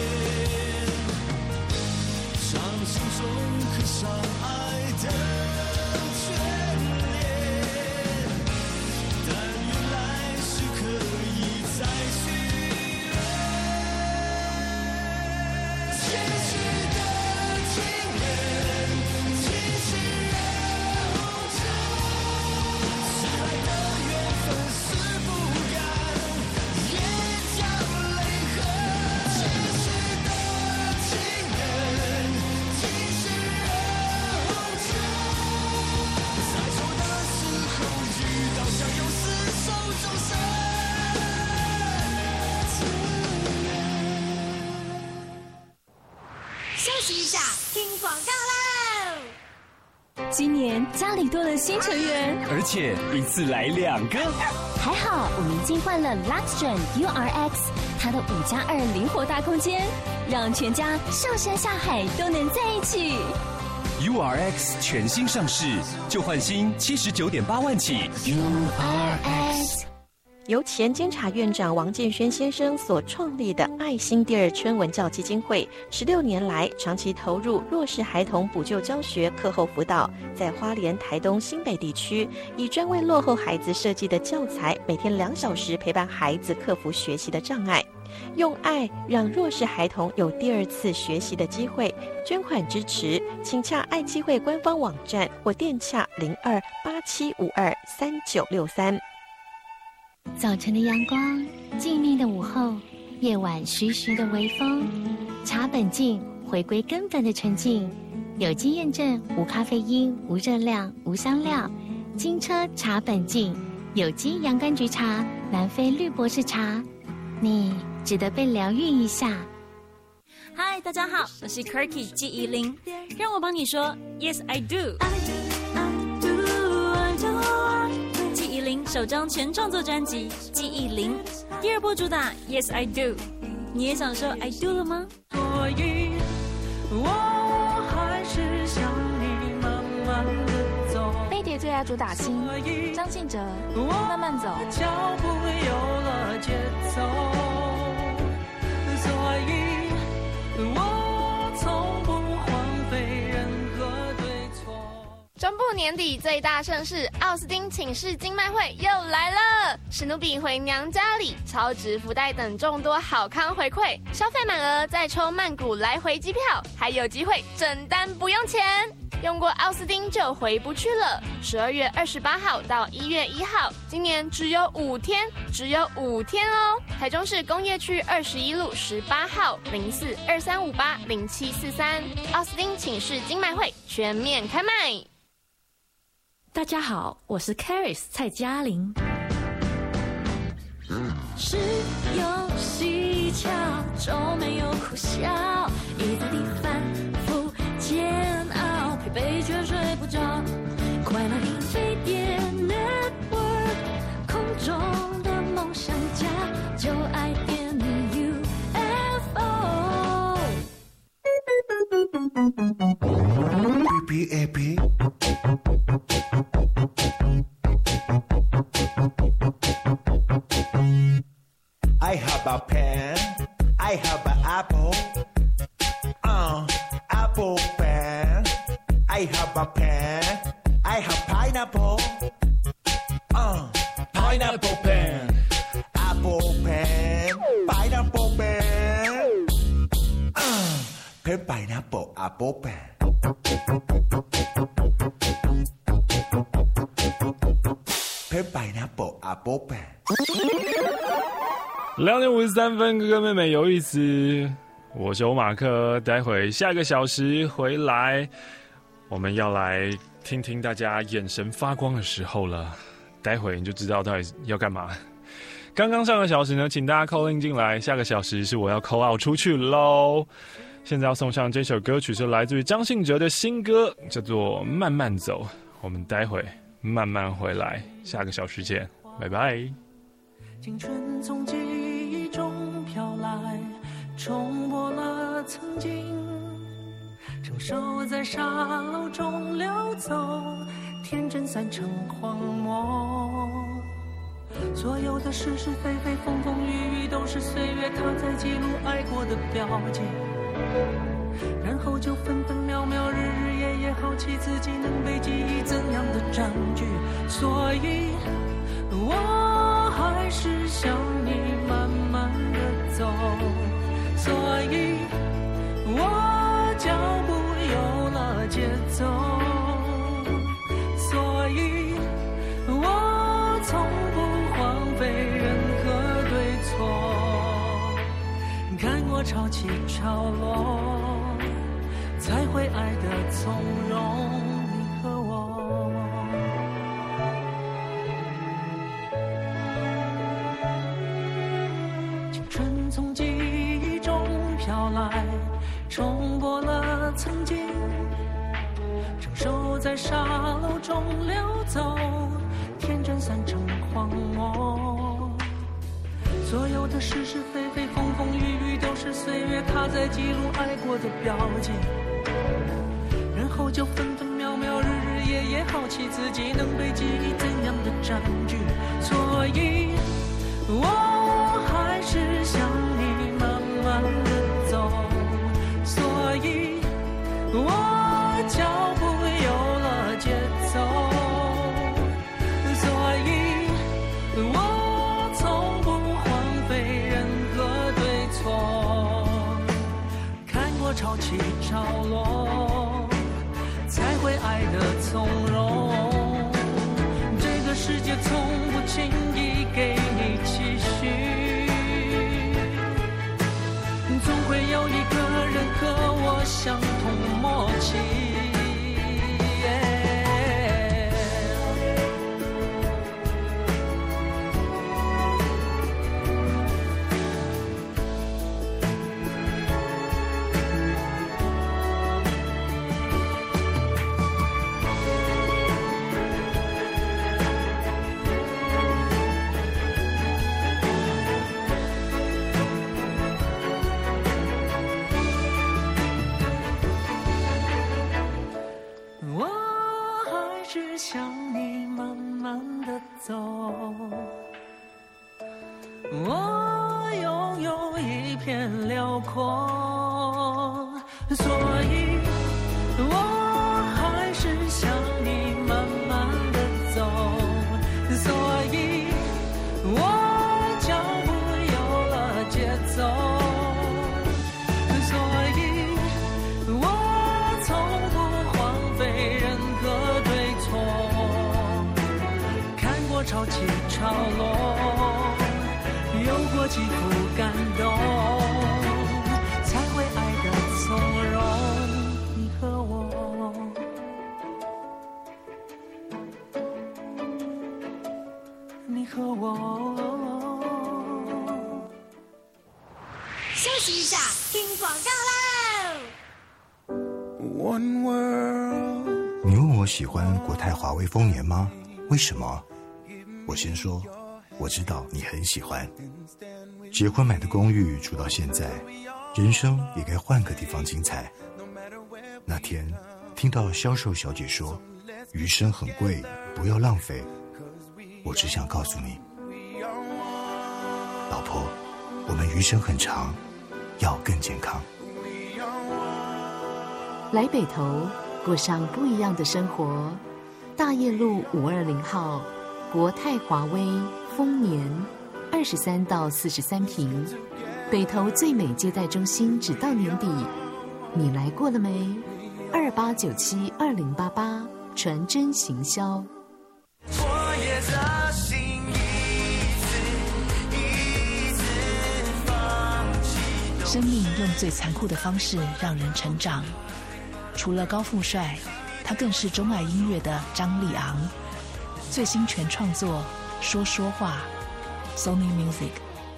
掌心中刻上爱的眷恋，但愿来世可以再续。前世的情人，今世后久，迟来的缘分撕不干，眼角泪痕。前世的情人，今世后久，在错的时候遇到，相拥厮守终身。 休息一下，听广告喽。 今年家里多了新成员， 而且一次来2个。 还好我们进换了 Luxgen URX， 它的5+2灵活大空间，让全家上山下海都能在一起。 URX 全新上市，就换新79.8万起。 URX。 由前监察院长王建轩先生所创立的爱心第二春文教基金会，16年来长期投入弱势孩童补救教学、课后辅导，在花莲、台东、新北地区，以专为落后孩子设计的教材，每天2小时陪伴孩子克服学习的障碍，用爱让弱势孩童有第2次学习的机会。捐款支持，请洽爱基会官方网站或电洽0287523963。 早晨的阳光，静谧的午后，夜晚徐徐的微风，茶本净，回归根本的纯净。有机验证，无咖啡因，无热量，无香料，金车茶本净，有机洋甘菊茶，南非绿博士茶，你值得被疗愈一下。 嗨，大家好，我是 Kirky 纪怡玲，让我帮你说 Yes I Do。纪怡玲首张全创作专辑《纪怡玲》，第2波主打 Yes I Do， 你也想说 I Do 了吗？ 所以我还是想你慢慢的走。 飞碟最佳主打新张信哲，慢慢走。 脚步有了节奏，所以我从不荒废任何对错。 中部年底最大盛事奥斯汀请示金麦会又来了，史努比回娘家里，超值福袋等众多好康回馈，消费满额再抽曼谷来回机票，还有机会整单不用钱。用过奥斯汀就回不去了。12月28号到1月1号，今年只有5天，只有5天哦。台中市工业区21路18号0423580743，奥斯汀请示金麦会全面开卖。 大家好，我是 Caris 蔡嘉玲。是有蹊跷，就没有苦笑，一直地反复煎熬，疲惫却睡不着。快乐听飞碟 Network， 空中的梦想家，就爱点你 UFO。 PPAP。I have a pen, I have an apple, apple pen. I have a pen, I have pineapple, pineapple pen. Apple pen, pineapple pen, pen pineapple apple pen. Pen pineapple apple pen. 2点53分，哥哥妹妹有意思。我是欧马克，待会下个小时回来，我们要来听听大家眼神发光的时候了。待会你就知道到底要干嘛。刚刚上个小时呢，请大家 call in 进来，下个小时是我要 call out 出去喽。现在要送上这首歌曲是来自于张信哲的新歌，叫做《慢慢走》。我们待会慢慢回来，下个小时见，拜拜。 青春从记忆中飘来，冲破了曾经，承受在沙漏中流走，天真散成荒漠。所有的是是非非，风风雨雨，都是岁月它在记录爱过的标记，然后就分分秒秒，日日夜夜，好奇自己能被记忆怎样的占据。所以我还是想你慢慢的走，所以我脚步有了节奏，所以我从不荒废任何对错，看过潮起潮落，才会爱得从容，你和我。青春从记忆中飘来，冲破了曾经， 承受在沙漏中流走，天真散成荒漠。所有的是是非非风风雨雨都是岁月卡在记录爱过的标记，然后就分分秒秒日日夜夜好奇自己能被记忆怎样的占据，所以我还是想你慢慢的走，所以我脚步有了节奏，所以我从不荒废任何对错，看过潮起潮落才会爱得从容，这个世界从不轻易给你期许，总会有一个人和我相同默契。想你慢慢的走，我拥有一片辽阔，所以我还是想你慢慢的走，所以我脚步有了节奏，所以我从不荒废任何对错，潮起潮落，有过几幅感动，才会爱得从容。你和我，你和我。 休息一下，听广告喽。 One world。你问我喜欢国泰华威丰年吗？为什么？我先说，我知道你很喜欢。结婚买的公寓住到现在，人生也该换个地方精彩。那天听到销售小姐说，余生很贵，不要浪费。我只想告诉你，老婆，我们余生很长，要更健康。 来北投，过上不一样的生活。大业路520号。国泰华威丰年，23到43坪，北投最美接待中心，直到年底。你来过了没？28972088，传真行销。 我也的心一次放弃。 生命用最残酷的方式让人成长。除了高富帅，他更是钟爱音乐的张立昂。最新全创作说说话 Sony Music。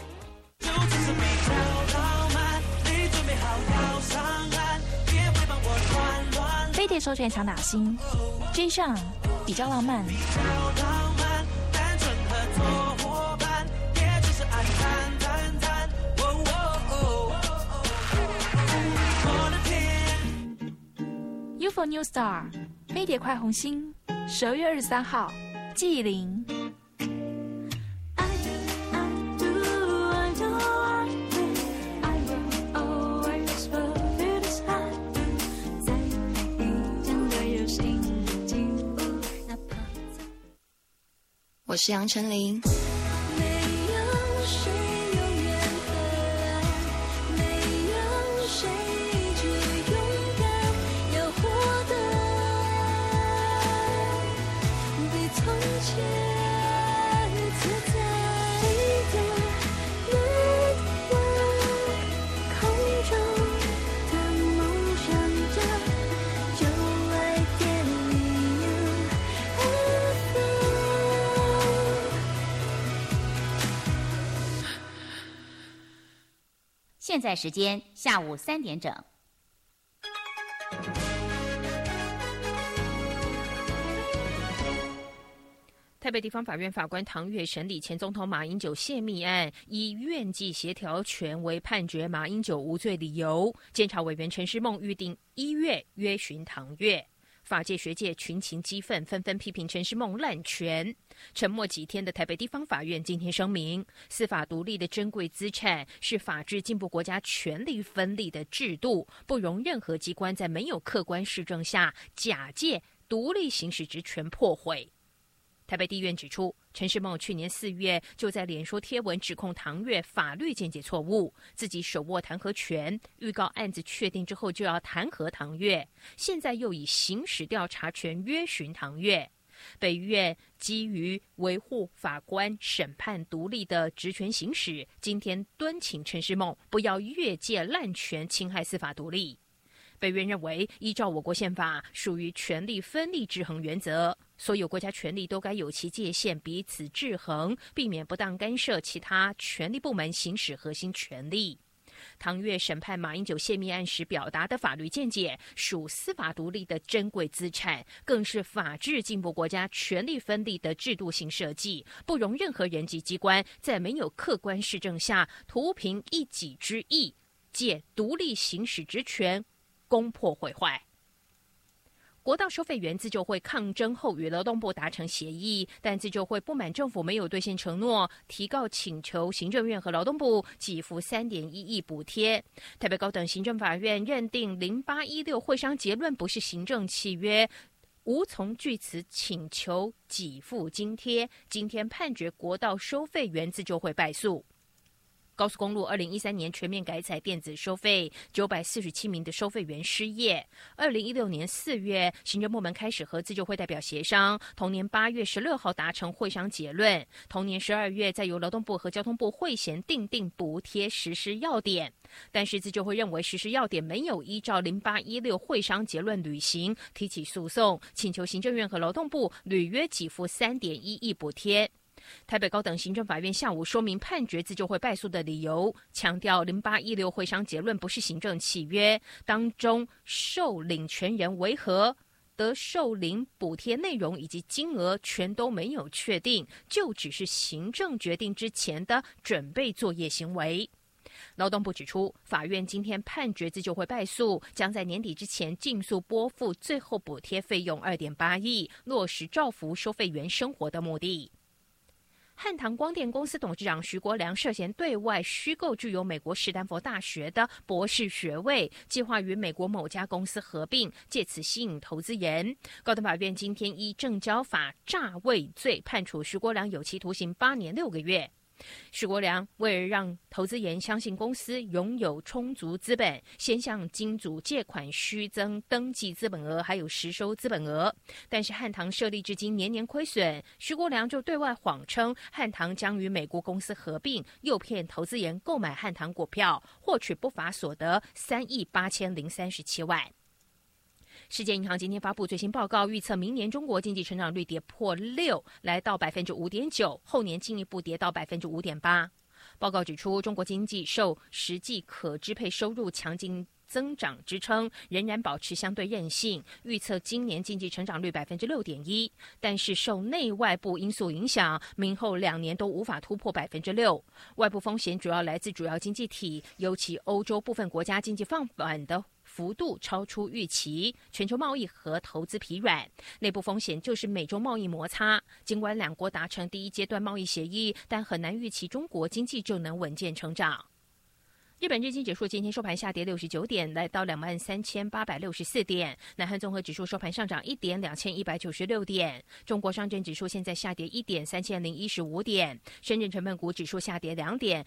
飞碟首选强打星 G 上比较浪漫，UFO New Star 飞碟快红星12月23号纪灵。 我是杨丞琳。 现在时间下午3点整。 台北地方法院法官唐月审理前总统马英九泄密案，以院际协调权为判决马英九无罪理由，监察委员陈时梦预定1月约询唐月。法界学界群情激愤，纷纷批评陈时梦滥权。沉默几天的台北地方法院今天声明，司法独立的珍贵资产是法治进步国家权力分立的制度，不容任何机关在没有客观事证下假借独立行使职权破毁。台北地院指出，陈时梦去年4月就在脸书贴文指控唐月法律见解错误，自己手握弹劾权，预告案子确定之后就要弹劾唐月，现在又以行使调查权约询唐月。北院基于维护法官审判独立的职权行使，今天敦请陈时梦不要越界滥权，侵害司法独立。北院认为，依照我国宪法，属于权力分立制衡原则，所有国家权力都该有其界限，彼此制衡，避免不当干涉其他权力部门行使核心权力。唐月审判马英九泄密案时表达的法律见解，属司法独立的珍贵资产，更是法治进步国家权力分立的制度性设计，不容任何人及机关在没有客观事证下，图凭一己之意，借独立行使职权攻破毁坏。国道收费员自救会抗争后与劳动部达成协议，但自救会不满政府没有兑现承诺，提告请求行政院和劳动部给付3.1亿补贴。台北高等行政法院认定0816会商结论不是行政契约，无从据此请求给付津贴。今天判决国道收费员自救会败诉。高速公路2013年全面改采电子收费，947名的收费员失业。2016年4月，行政部门开始和自救会代表协商，同年8月16号达成会商结论，同年12月再由劳动部和交通部会衔订定补贴实施要点。但是自救会认为实施要点没有依照0816会商结论履行，提起诉讼，请求行政院和劳动部履约给付3.1亿补贴。台北高等行政法院下午说明判决自救会败诉的理由，强调0816会商结论不是行政契约，当中受领权人为何得受领补贴内容以及金额全都没有确定，就只是行政决定之前的准备作业行为。劳动部指出，法院今天判决自救会败诉，将在年底之前尽速拨付最后补贴费用2.8亿，落实造福收费员生活的目的。汉唐光电公司董事长徐国良涉嫌对外虚构具有美国史丹佛大学的博士学位，计划与美国某家公司合并，借此吸引投资人。高等法院今天依证交法诈伪罪判处徐国良有期徒刑8年6个月。徐国良为了让投资人相信公司拥有充足资本，先向金主借款虚增登记资本额还有实收资本额，但是汉唐设立至今年年亏损，徐国良就对外谎称汉唐将与美国公司合并，诱骗投资人购买汉唐股票，获取不法所得3亿8037万。世界银行今天发布最新报告，预测明年中国经济成长率跌破6%，来到 5.9%， 后年进一步跌到 5.8%。报告指出，中国经济受实际可支配收入强劲增长支撑，仍然保持相对韧性，预测今年经济成长率 6.1%， 但是受内外部因素影响，明后2年都无法突破 6%。 外部风险主要来自主要经济体，尤其欧洲部分国家经济放缓的幅度超出预期，全球贸易和投资疲软。内部风险就是美中贸易摩擦，尽管两国达成第一阶段贸易协议，但很难预期中国经济就能稳健成长。日本日经指数今天收盘下跌69点，来到23,864点。南韩综合指数收盘上涨1点，2196点。中国上证指数现在下跌1点，3015点。深圳成分股指数下跌2点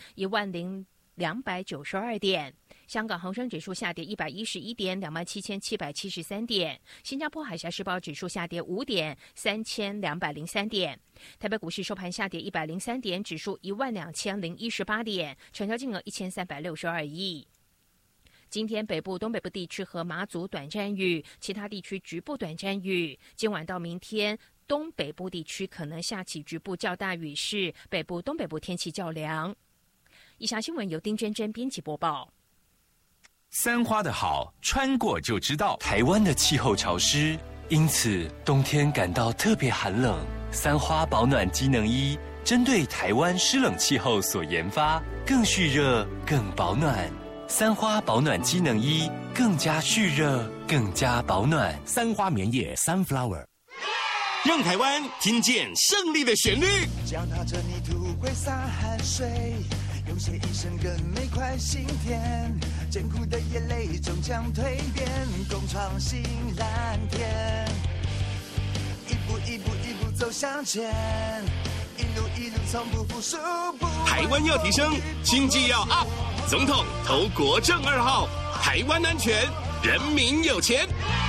，10292点。香港恒生指数下跌111点，27,773点。新加坡海峡时报指数下跌5点，3203点。台北股市收盘下跌103点，指数12018点，成交金额1362亿。今天北部、东北部地区和马祖短暂雨，其他地区局部短暂雨。今晚到明天，东北部地区可能下起局部较大雨势，北部、东北部天气较凉。以上新闻由丁真真编辑播报。 三花的好，穿过就知道。台湾的气候潮湿，因此冬天感到特别寒冷。 三花保暖机能衣针对台湾湿冷气候所研发，更蓄热、更保暖。三花保暖机能衣更加蓄热、更加保暖。 三花棉叶 Sunflower， 让台湾听见胜利的旋律。 脚踏着泥土挥洒汗水，用血一生更美快心田，艰苦的眼泪终将蜕变，共创新蓝天。一步一步一步走向前，一路一路从不服输。 台湾要提升，经济要 up， 总统投国政2号，台湾安全，人民有钱。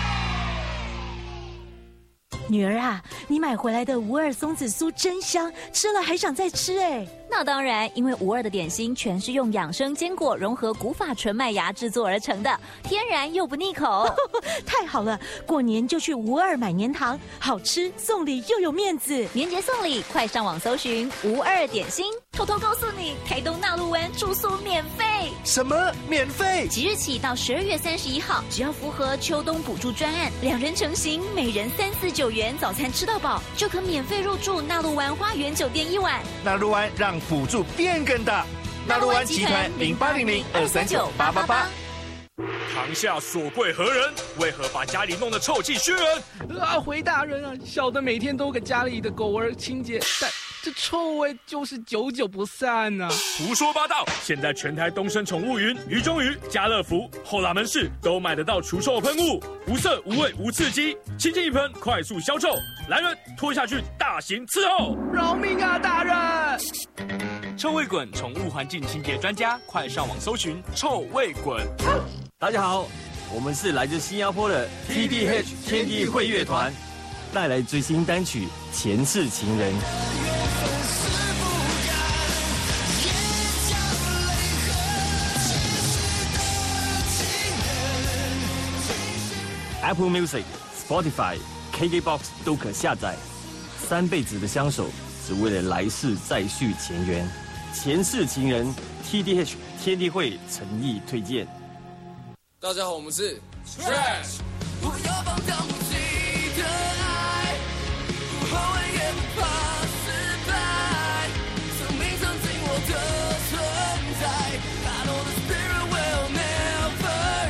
女儿啊，你买回来的无二松子酥真香，吃了还想再吃哎。 那当然，因为无二的点心全是用养生坚果融合古法纯麦芽制作而成的，天然又不腻口。 太好了，过年就去无二买年糖，好吃送礼又有面子。 年节送礼，快上网搜寻无二点心。偷偷告诉你，台东纳鹿湾住宿免费。 什么免费？ 即日起到12月31号，只要符合秋冬补助专案，2人成行，每人349元，早餐吃到饱，就可免费入住纳鹿湾花园酒店1晚。 纳鹿湾让补助变更大。纳鹿湾集团0800-239-888。 堂下所贵何人？为何把家里弄得臭气熏人？ 回大人啊，小的每天都给家里的狗儿清洁，但这臭味就是久久不散啊！ 胡说八道！现在全台东升宠物云、鱼中鱼、家乐福、后拉门市都买得到除臭喷雾，无色无味无刺激，轻轻一喷，快速消臭。来人，拖下去大刑伺候！ 饶命啊，大人！ 臭味滚宠物环境清洁专家，快上网搜寻臭味滚。 大家好，我们是来自新加坡的 TDH 天地会乐团，带来最新单曲《前世情人》。Apple Music、Spotify、KKBOX 都可下载。3辈子的相守，只为了来世再续前缘。前世情人 ，TDH 天地会诚意推荐。 大家好，我们是 Trash。 我要放荡不羁的爱，不后悔也不怕失败，生命曾经我的存在 I know the spirit will never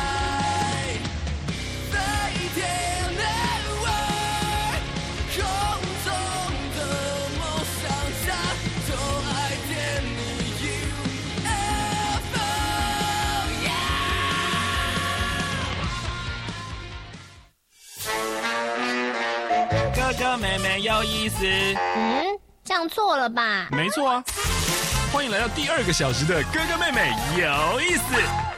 die。飞天 Network， 空中的梦想家，都爱点你 UFO。 哥哥妹妹有意思。 这样错了吧？ 没错啊。欢迎来到第2个小时的哥哥妹妹有意思。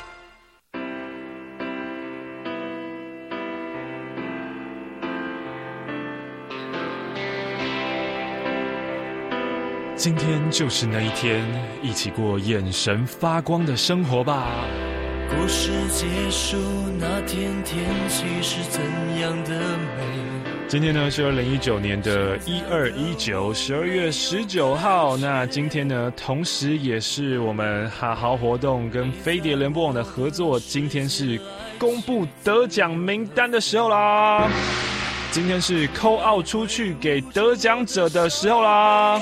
今天就是那一天，一起过眼神发光的生活吧。 故事结束那天，天气是怎样的美？ 今天呢是2019年的12/19 12月19号。那今天呢，同时也是我们哈豪活动跟飞碟联播网的合作，今天是公布得奖名单的时候啦。今天是call out出去给得奖者的时候啦。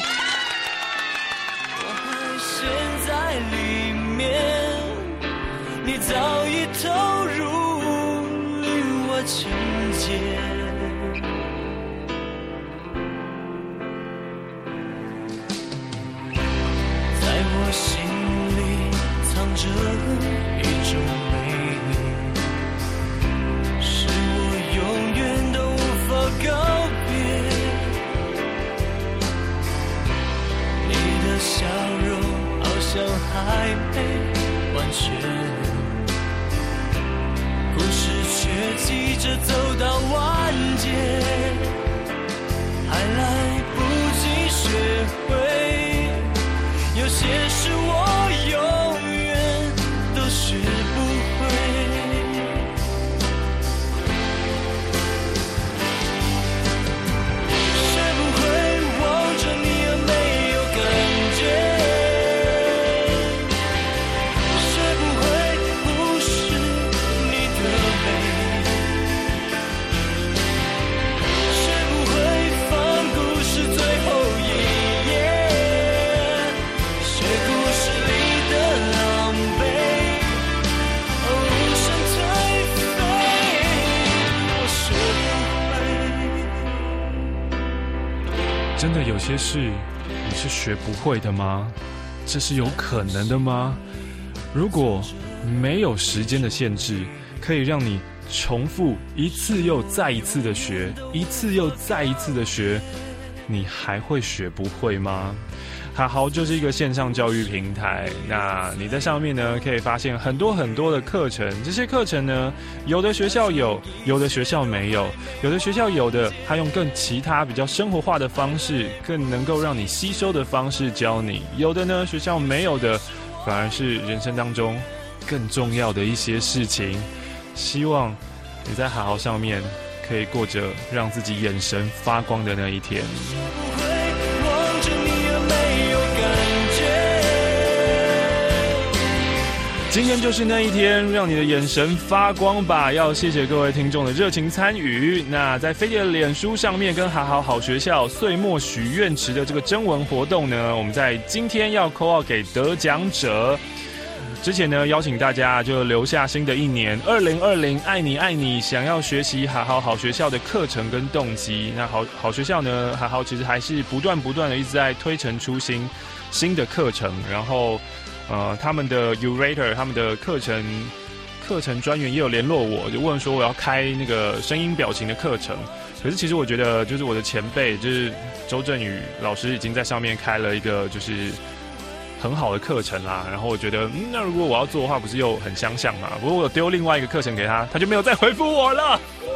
陷在里面，你早已投入与我情节，在我心里藏着一种美丽，是我永远都无法告别。你的笑容好像还没完全，故事却急着走到完真的有些事你是学不会的吗？这是有可能的吗？如果没有时间的限制，可以让你重复一次又再一次的学，一次又再一次的学，你还会学不会吗？好好就是一个线上教育平台，那你在上面呢可以发现很多很多的课程，这些课程呢有的学校有，有的学校没有，有的学校有的他用更其他比较生活化的方式，更能够让你吸收的方式教你，有的呢学校没有的反而是人生当中更重要的一些事情。希望你在好好上面可以过着让自己眼神发光的那一天。今天就是那一天，让你的眼神发光吧！要谢谢各位听众的热情参与。那在飞碟的脸书上面跟好好好学校岁末许愿池的这个征文活动呢，我们在今天要 call out 给得奖者。之前呢，邀请大家就留下新的一年2020爱你爱你，想要学习好好好学校的课程跟动机。那好学校呢，好好其实还是不断的一直在推陈出新的课程，然后他们的 Urator 他们的课程专员也有联络我，就问说我要开那个声音表情的课程。可是其实我觉得，就是我的前辈就是周振宇老师已经在上面开了一个就是很好的课程啦，然后我觉得，那如果我要做的话，不是又很相像嘛？不过我丢另外一个课程给他，他就没有再回复我了。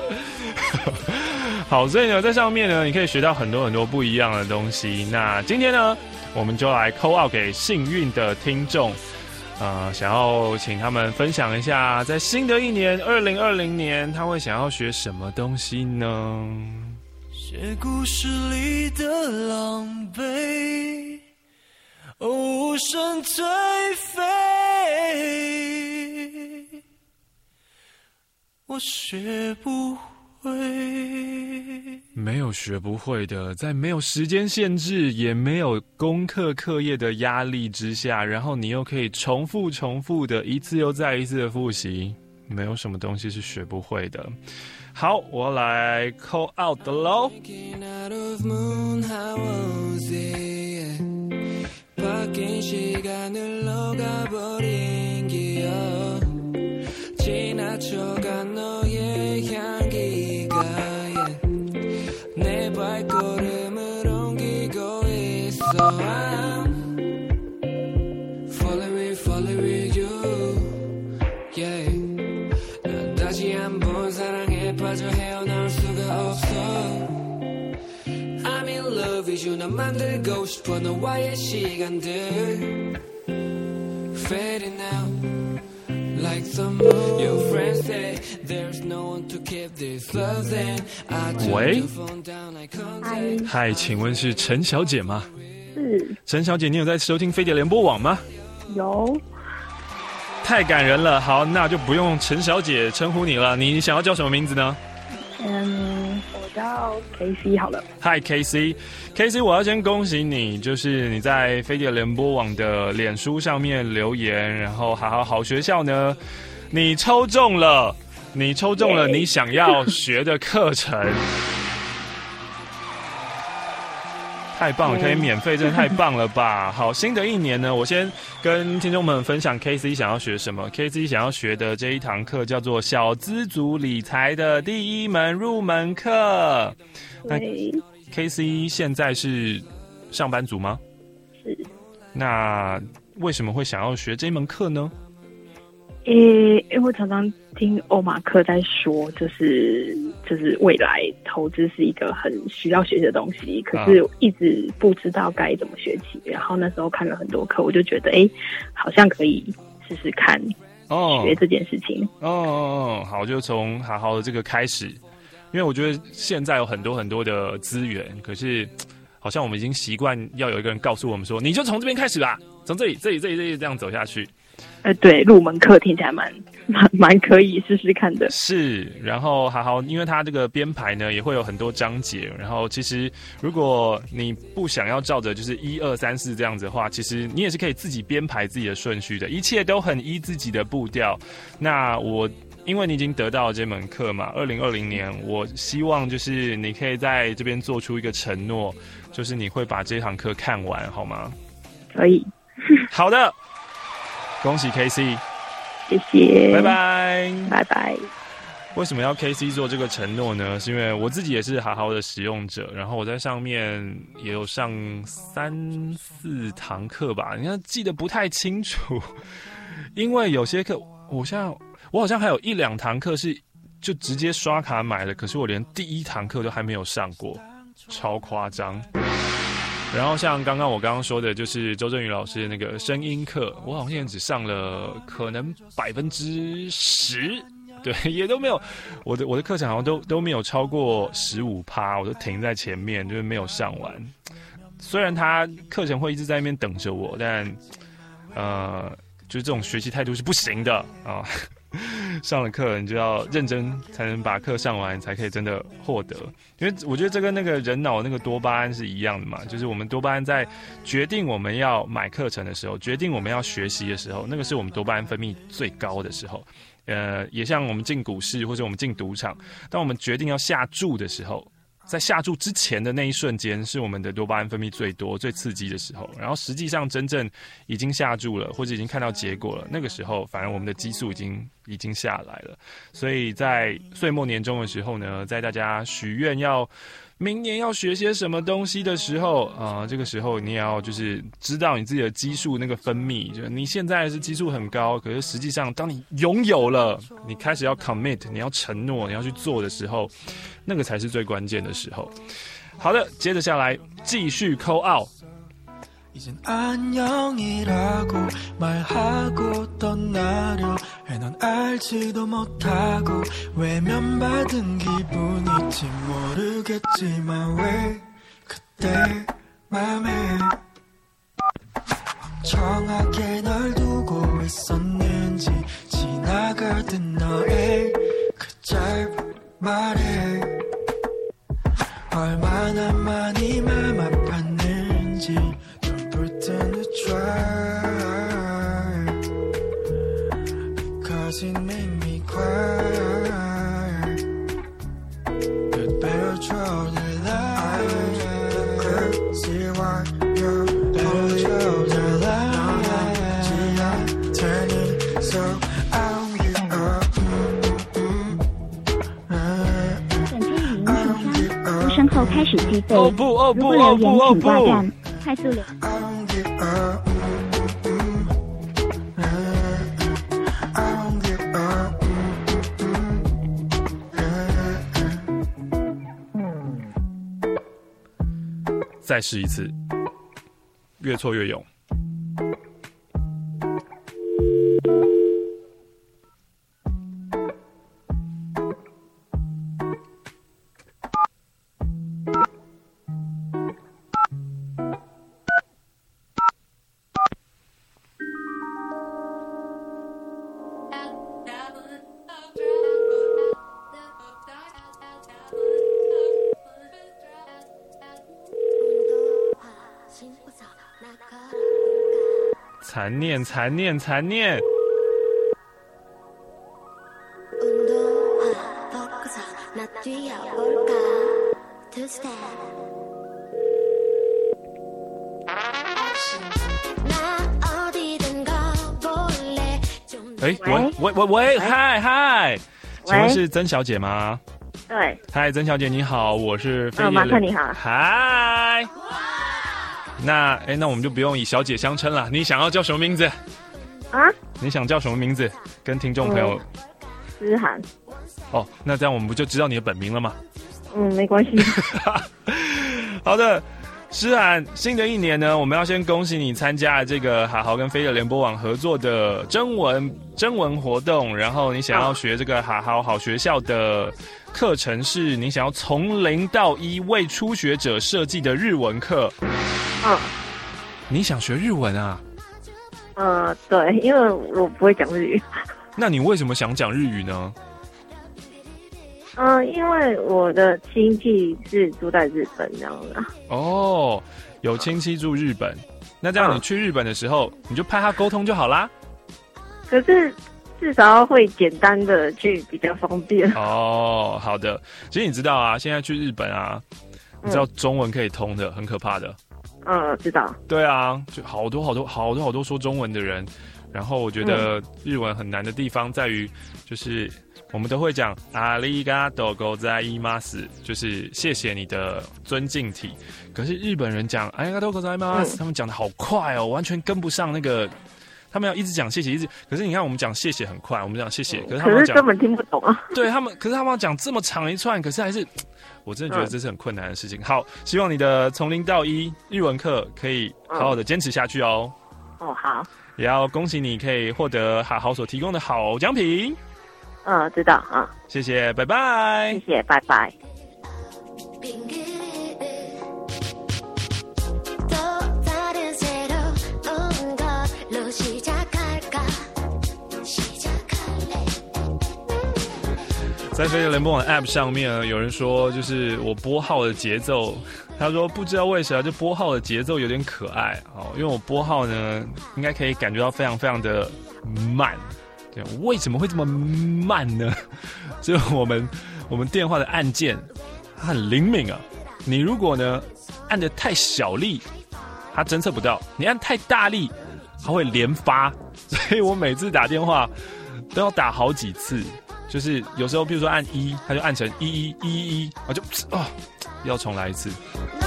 好，所以呢，在上面呢，你可以学到很多很多不一样的东西。那今天呢，我们就来 call out 给幸运的听众，想要请他们分享一下，在新的一年2020年，他会想要学什么东西呢？ 写故事里的狼狈。无声颓废，我学不会。 没有学不会的，在没有时间限制，也没有功课课业的压力之下，然后你又可以重复的一次又再一次的复习，没有什么东西是学不会的。好，我来 call out 的咯。바뀐 시간을 녹아버린 기억 지나쳐간 너의 향기가 내 발걸음을 옮기고 있어 I'm falling with you yeah 난 다시 한번 사랑에 빠져 헤어나올 수가 없어 I'm in love with you 난 만들고 싶어 너와의 시간들 Fading out like the moon Your friends say there's no one to keep this love then I turn the phone down like 嗨，请问是陈小姐吗？ 是。 陈小姐，你有在收听飞碟联播网吗？ 有。 太感人了，好，那就不用陈小姐称呼你了，你想要叫什么名字呢？ 我叫 KC 好了。 Hi KC， 我要先恭喜你，就是你在飞碟联播网的脸书上面留言，然后好好好学校呢，你抽中了你想要学的课程。太棒了，可以免费，真的太棒了吧！好，新的一年呢，我先跟听众们分享 KC 想要学什么。KC 想要学的这一堂课叫做小资族理财的第一门入门课。那 KC 现在是上班族吗？ 是。 那为什么会想要学这门课呢？ 因为我常常听欧马克在说，就是未来投资是一个很需要学习的东西，可是一直不知道该怎么学起。然后那时候看了很多课，我就觉得好像可以试试看学这件事情。 好，就从好好的这个开始，因为我觉得现在有很多很多的资源，可是好像我们已经习惯要有一个人告诉我们说，你就从这边开始吧，从这里这样走下去。 对，入门课听起来蛮可以试试看的。 是，然后好，因为它这个编排呢也会有很多章节，然后其实如果你不想要照着就是1、2、3、4这样子的话，其实你也是可以自己编排自己的顺序的，一切都很依自己的步调。那我因为你已经得到这门课嘛，2020年，我希望就是你可以在这边做出一个承诺，就是你会把这堂课看完，好吗？ 可以。 好的，恭喜 KC， 谢谢， 拜拜， 拜拜。 为什么要 KC 做这个承诺呢？是因为我自己也是好好的使用者，然后我在上面也有上3-4堂课吧，你看记得不太清楚，因为有些课我好像还有1-2堂课是就直接刷卡买了，可是我连第1堂课都还没有上过，超夸张。然后像刚刚说的，就是周振宇老师的那个声音课，我好像只上了可能10%。对，也都没有，我的课程好像都没有超过15%，我都停在前面，就是没有上完。虽然他课程会一直在那边等着我，但就是这种学习态度是不行的啊。上了课你就要认真，才能把课上完，才可以真的获得。因为我觉得这跟那个人脑那个多巴胺是一样的嘛，就是我们多巴胺在决定我们要买课程的时候，决定我们要学习的时候，那个是我们多巴胺分泌最高的时候。也像我们进股市或者我们进赌场，当我们决定要下注的时候，在下注之前的那一瞬间是我们的多巴胺分泌最多最刺激的时候，然后实际上真正已经下注了或者已经看到结果了，那个时候反而我们的激素已经下来了。所以在岁末年终的时候呢，在大家许愿要明年要学些什么东西的时候这个时候你也要就是知道你自己的激素那个分泌，就是你现在是激素很高，可是实际上当你拥有了，你开始要 commit， 你要承诺，你要去做的时候，那个才是最关键的时候。好的，接着下来继续call out。 이젠 안녕이라고 말하고 떠나려 해 넌 알지도 못하고 외면받은 기분일지 모르겠지만 왜 그때 맘에 멍청하게 널 두고 있었는지 지나가듯 너의 그 짧은 말에 얼마나 많이 맘 아팠는지 pretend to try because it made me cry. You'd better throw the line. See why you're better throw the line. See I'm turning so I'll give up. 出生后开始计费。 哦不哦不哦不哦不。 快速流。 再试一次，越挫越勇。残念残念残念。喂，嗨，请问是曾小姐吗？ 对。 嗨，曾小姐你好，我是飞碟马克你好。 嗨。那我们就不用以小姐相称了，你想要叫什么名字？ 啊？ 你想叫什么名字？跟听众朋友。 思涵。 哦，那这样我们不就知道你的本名了吗？ 没关系。 好的。诗涵，新的一年呢，我们要先恭喜你参加了这个好好跟飞碟联播网合作的征文活动，然后你想要学这个好好好学校的课程，是你想要从0到1为初学者设计的日文课。你想学日文啊？ 对，因为我不会讲日语。 那你为什么想讲日语呢？ 因为我的亲戚是住在日本这样的。 哦，有亲戚住日本，那这样你去日本的时候，你就派他沟通就好啦。 可是至少要会简单的去比较方便。 哦，好的。其实你知道啊，现在去日本啊，你知道中文可以通的，很可怕的。 知道。 对啊，就好多说中文的人。然后我觉得日文很难的地方在于，就是我们都会讲阿里嘎多ございます，就是谢谢你的尊敬体。可是日本人讲阿里嘎多ございます，他们讲的好快哦，完全跟不上那个。他们要一直讲谢谢，可是你看我们讲谢谢很快，我们讲谢谢，可是他们讲根本听不懂啊。 对他们，可是他们要讲这么长一串，可是还是，我真的觉得这是很困难的事情。好，希望你的从0到1日文课可以好好的坚持下去哦。 好。 也要恭喜你可以获得好好所提供的好奖品。 知道啊。 谢谢，拜拜。 谢谢，拜拜。 在飞碟联播网 App 上面，有人说就是我拨号的节奏，他说不知道为啥这拨号的节奏有点可爱哦，因为我拨号呢，应该可以感觉到非常非常的慢。对，为什么会这么慢呢？就是我们电话的按键它很灵敏啊，你如果呢按得太小力，它侦测不到；你按太大力，它会连发。所以我每次打电话都要打好几次。就是有时候，比如说按1，它就按成1111，我就要重来一次。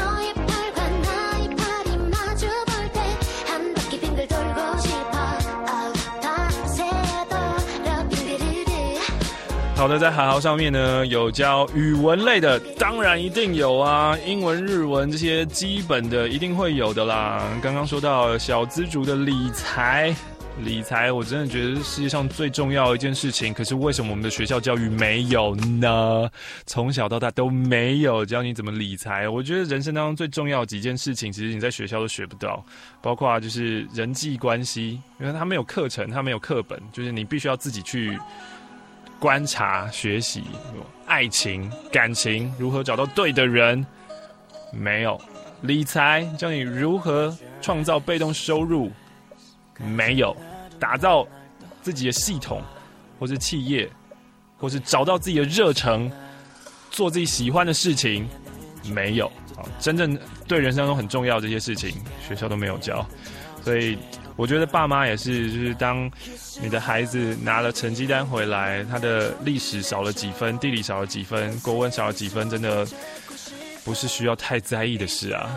好的，在海豪上面呢，有教语文类的，当然一定有啊，英文、日文这些基本的一定会有的啦。刚刚说到小资族的理财，我真的觉得是世界上最重要的一件事情。可是为什么我们的学校教育没有呢？从小到大都没有教你怎么理财。我觉得人生当中最重要的几件事情，其实你在学校都学不到，包括就是人际关系，因为它没有课程，它没有课本，就是你必须要自己去观察、学习。爱情、感情，如何找到对的人，没有。理财教你如何创造被动收入，没有。打造自己的系统，或是企业，或是找到自己的热忱，做自己喜欢的事情，没有。真正对人生中很重要的这些事情，学校都没有教。所以我觉得爸妈也是，就是当你的孩子拿了成绩单回来，他的历史少了几分，地理少了几分，国文少了几分，真的不是需要太在意的事啊。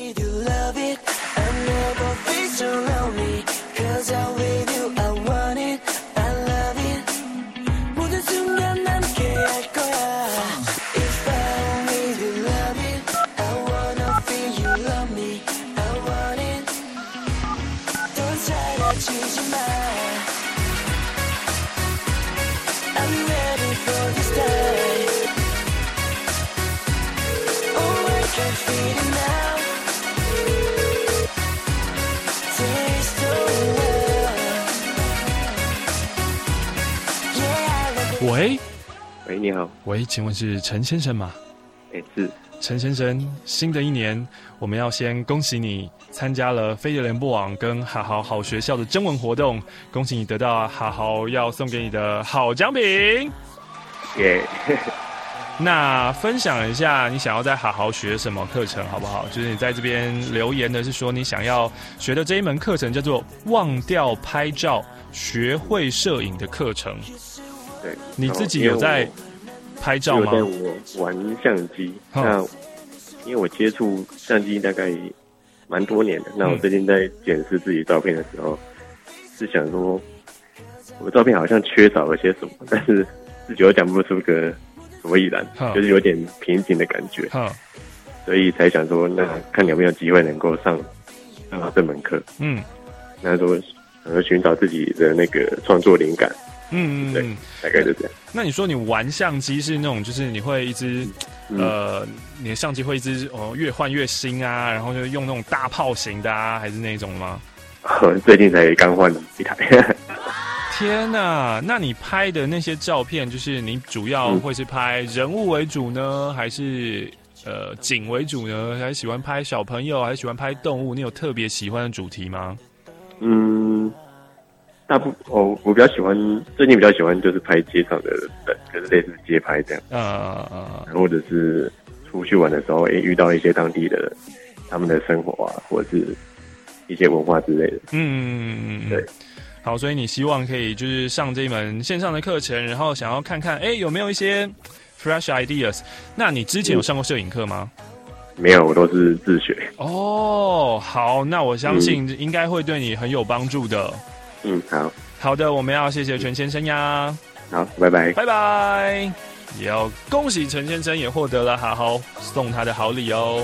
喂，你好。 喂，请问是陈先生吗？ 是。 陈先生，新的一年，我们要先恭喜你参加了飞碟联播网跟好好好学校的征文活动，恭喜你得到好好要送给你的好奖品。 耶！ 那分享一下你想要在好好学什么课程好不好？就是你在这边留言的是说你想要学的这一门课程叫做忘掉拍照学会摄影的课程。 对， 你自己有在拍照吗？ 我玩相机，那因为我接触相机大概蛮多年的，那我最近在检视自己照片的时候，是想说我的照片好像缺少了些什么，但是自己又讲不出个所以然，就是有点瓶颈的感觉，所以才想说，那看有没有机会能够上这门课。那说寻找自己的那个创作灵感。对，大概就这样。 那你说你玩相机是那种，就是你会一直你的相机会一直越换越新啊，然后就用那种大炮型的啊，还是那种吗？ 最近才刚换一台。 天哪！那你拍的那些照片，就是你主要会是拍人物为主呢，还是景为主呢？还是喜欢拍小朋友，还是喜欢拍动物？你有特别喜欢的主题吗？ 我比较喜欢，最近比较喜欢就是拍街上的人，就是类似街拍这样。或者是出去玩的时候，遇到一些当地的他们的生活啊，或者是一些文化之类的。对。 好，所以你希望可以就是上这一门线上的课程，然后想要看看，有没有一些 fresh ideas？ 那你之前有上过摄影课吗？ 没有，我都是自学。 好，那我相信应该会对你很有帮助的。好的，我们要谢谢陈先生呀。 好，拜拜， 拜拜。也要恭喜陈先生也获得了好好送他的好礼哦。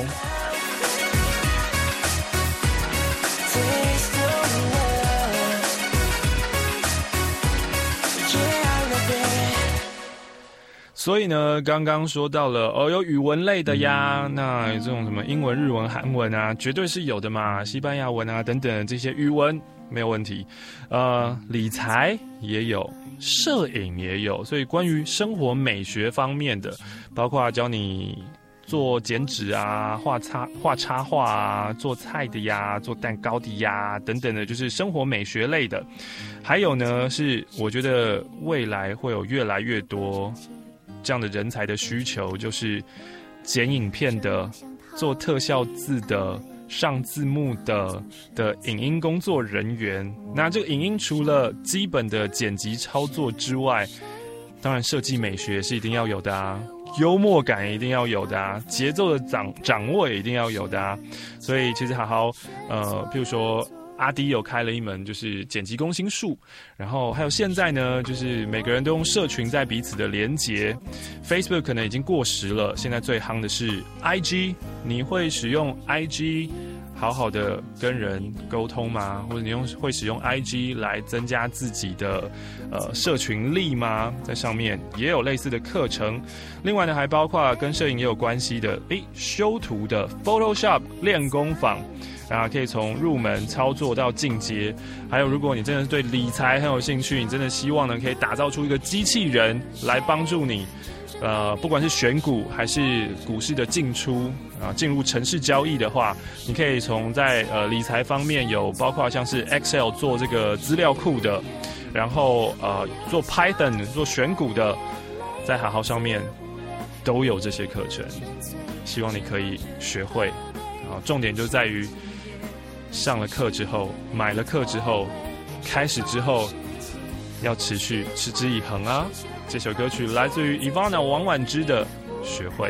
所以呢，刚刚说到了有语文类的呀，那这种什么英文、日文、韩文啊，绝对是有的嘛，西班牙文啊等等这些语文没有问题。理财也有，摄影也有，所以关于生活美学方面的，包括教你做剪纸啊、画插画啊、做菜的呀、做蛋糕的呀等等的，就是生活美学类的。还有呢，是我觉得未来会有越来越多这样的人才的需求，就是剪影片的、做特效字的、上字幕的影音工作人员。那这个影音除了基本的剪辑操作之外，当然设计美学是一定要有的啊，幽默感也一定要有的啊，节奏的掌握也一定要有的啊。所以其实好好譬如说阿迪有开了一门就是剪辑攻心术，然后还有现在呢，就是每个人都用社群在彼此的连结。Facebook 可能已经过时了，现在最夯的是 IG。你会使用 IG 好好的跟人沟通吗？或者你会使用 IG 来增加自己的社群力吗？在上面也有类似的课程。另外呢，还包括跟摄影也有关系的修图的 Photoshop 练功坊。可以从入门操作到进阶。还有如果你真的是对理财很有兴趣，你真的希望呢可以打造出一个机器人来帮助你不管是选股还是股市的进出进入程式交易的话，你可以从在理财方面有包括像是 Excel 做这个资料库的，然后做 Python 做选股的，在好好上面都有这些课程，希望你可以学会。重点就在于上了课之后，买了课之后，开始之后要持续持之以恒啊。这首歌曲来自于 Ivana 王婉之的《学会》。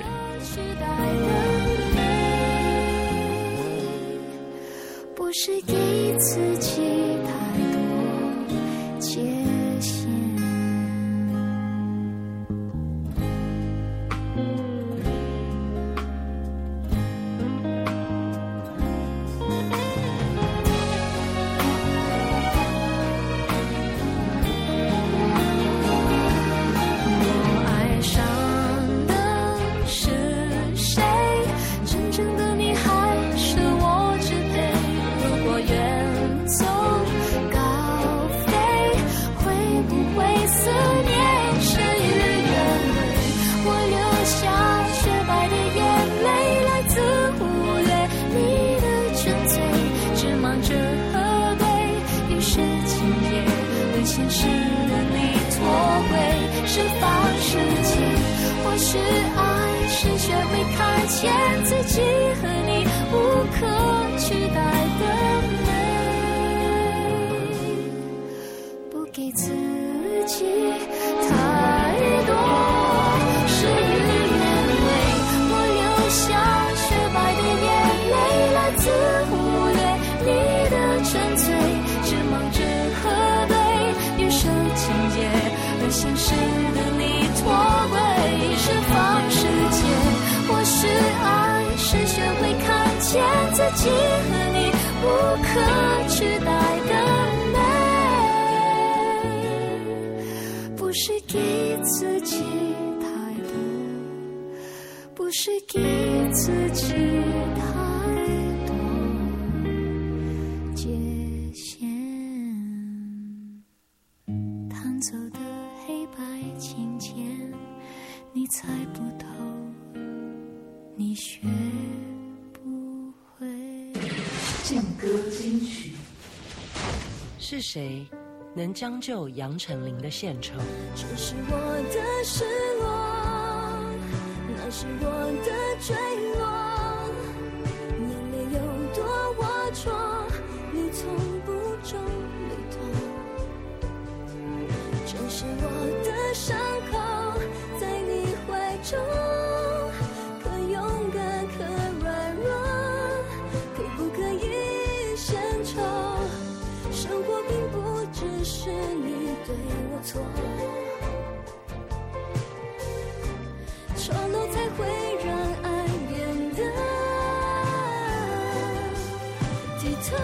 不是给自己太多界限，现实里脱轨，释放世界。或许爱是学会看见自己和你无可取代的美，不给自己太多事与愿违。我流下雪白的眼泪，来自忽略你的纯粹，只忙着核对预设情节，而现实的你脱轨，释放世界。或许爱是学会看见自己和你无可取代的美，不是给自己太多，不是给自己太多界限，弹奏的黑白琴键，你猜不透，你学不会。 劲歌金曲。是谁能将就杨丞琳的献丑。 这是我的失落，那是我的坠落，眼泪有多龌龊，你从不中理透。这是我的伤口，在你怀中，可勇敢可软弱，可不可以献丑？生活并不只是你对我错，丑陋才会让爱变得剔透。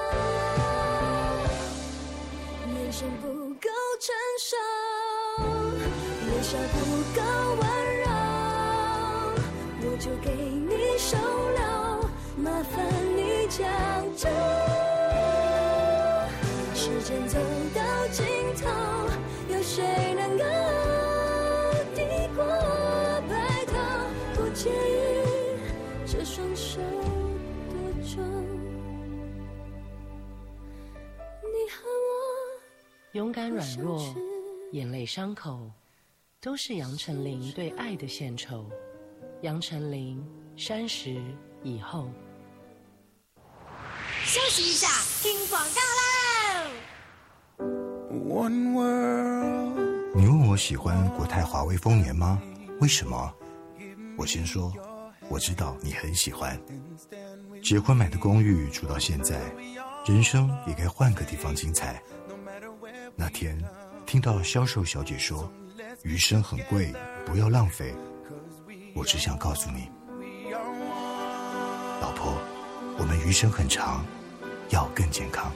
眼神不够成熟，微笑不够温柔，我就给你收留，麻烦你将就。时间走到尽头，有谁能够抵过白头？不介意这双手多重，你和我勇敢软弱，眼泪伤口，都是杨丞琳对爱的献丑。杨丞琳30以后。 休息一下，听广告啦！ 你问我喜欢国泰华威丰年吗？为什么？我先说，我知道你很喜欢。结婚买的公寓住到现在，人生也该换个地方精彩。那天听到销售小姐说，余生很贵，不要浪费。我只想告诉你，老婆，我们余生很长，要更健康。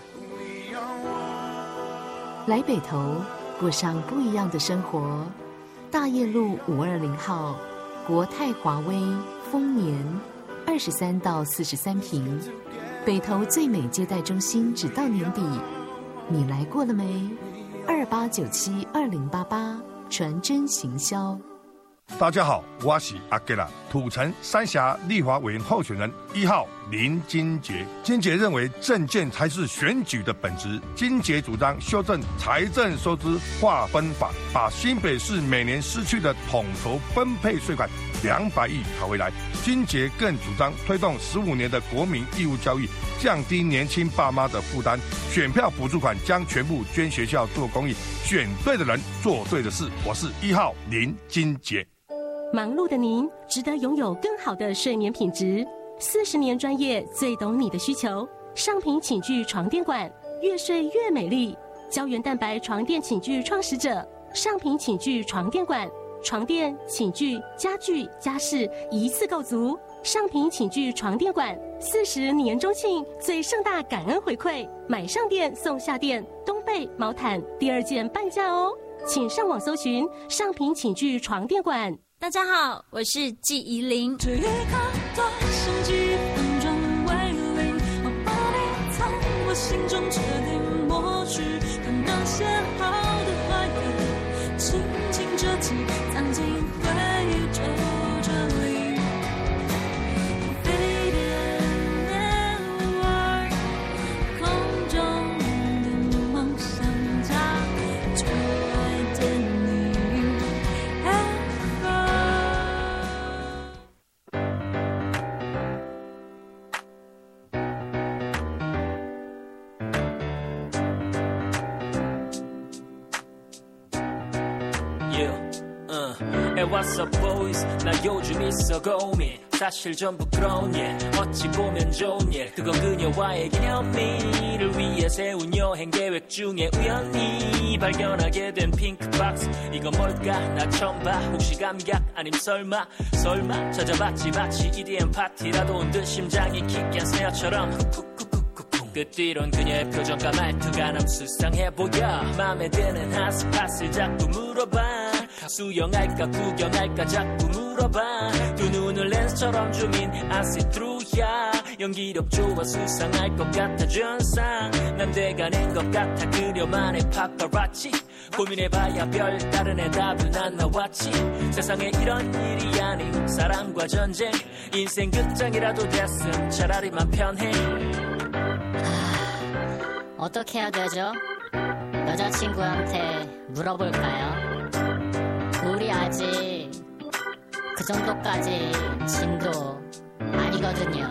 来北投，过上不一样的生活。大业路520号，国泰华威丰年，23到43坪，北投最美接待中心，直到年底。你来过了没？28972088，传真行销。 大家好，我是阿吉拉，土城三峡立法委员候选人1号林金杰。金杰认为政见才是选举的本质。金杰主张修正财政收支划分法，把新北市每年失去的统筹分配税款200亿讨回来。金杰更主张推动15年的国民义务教育，降低年轻爸妈的负担。选票补助款将全部捐学校做公益，选对的人做对的事。我是1号林金杰。 忙碌的您值得拥有更好的睡眠品质。40年专业，最懂你的需求。上品寝具床垫馆，越睡越美丽。胶原蛋白床垫寝具创始者，上品寝具床垫馆，床垫、寝具、家具、家饰一次购足。上品寝具床垫馆40年中庆最盛大感恩回馈，买上垫送下垫，冬被、毛毯第2件半价哦。请上网搜寻上品寝具床垫馆。 大家好，我是纪怡玲。 这一刻多剩几分钟为零，我把你从我心中彻底抹去，看那些好的坏的，轻轻折起，藏进回忆皱褶里。Faded away， 空中的梦想家，最爱的你。 What's up boys 나 요즘 있어 고민 사실 전부 그런 일 어찌 보면 좋은 일 그건 그녀와의 기념일을 위해 세운 여행 계획 중에 우연히 발견하게 된 핑크박스 이건 뭘까 나 처음 봐 혹시 감각 아님 설마 찾아봤지 마치 EDM 파티라도 온 듯 심장이 킥한 새어처럼 그 뒤론 그녀의 표정과 말투가 너무 수상해 보여 맘에 드는 핫스팟을 자꾸 물어봐 수영할까 구경할까 자꾸 물어봐 두 눈을 렌즈처럼 줌인 I see through야 연기력 좋아 수상할 것 같아 준상 난 돼가는 것 같아 그녀만의 파파라치 고민해봐야 별다른 해답은 안 나왔지 세상에 이런 일이 아닌 사랑과 전쟁 인생 끝장이라도 됐음 차라리 맘 편해 어떻게 해야 되죠? 여자친구한테 물어볼까요? 우리 아직 그 정도까지 진도 아니거든요.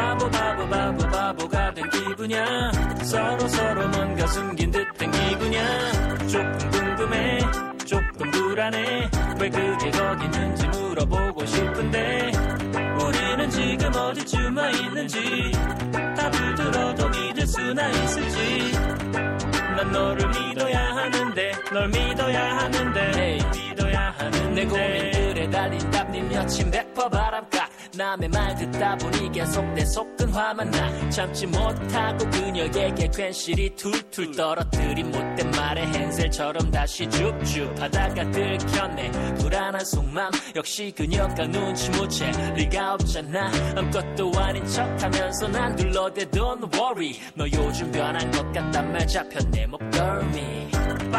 바보가 된 기분이야. 서로 뭔가 숨긴 듯한 기분이야. 조금 궁금해, 조금 불안해. 왜 그게 거기 있는지 물어보고 싶은데 우리는 지금 어디쯤 와 있는지 답을 들어도 믿을 수나 있을지. 난 너를 믿어야 하는데, 널 믿어야 하는데, 믿어야 하는데. 내 고민들에 달린 답님 여친 100% 바람가. 남의 말 듣다 보니 계속 내 속은 화만 나. 참지 못하고 그녀에게 괜시리 툴툴 떨어뜨린 못된 말에 헨셀처럼 다시 줍줍 하다가 들켰네. 불안한 속맘 역시 그녀가 눈치 못 챌 리가 없잖아. 아무것도 아닌 척하면서 난 둘러대 don't worry. 너 요즘 변한 것 같단 말 잡혔네 목덜미.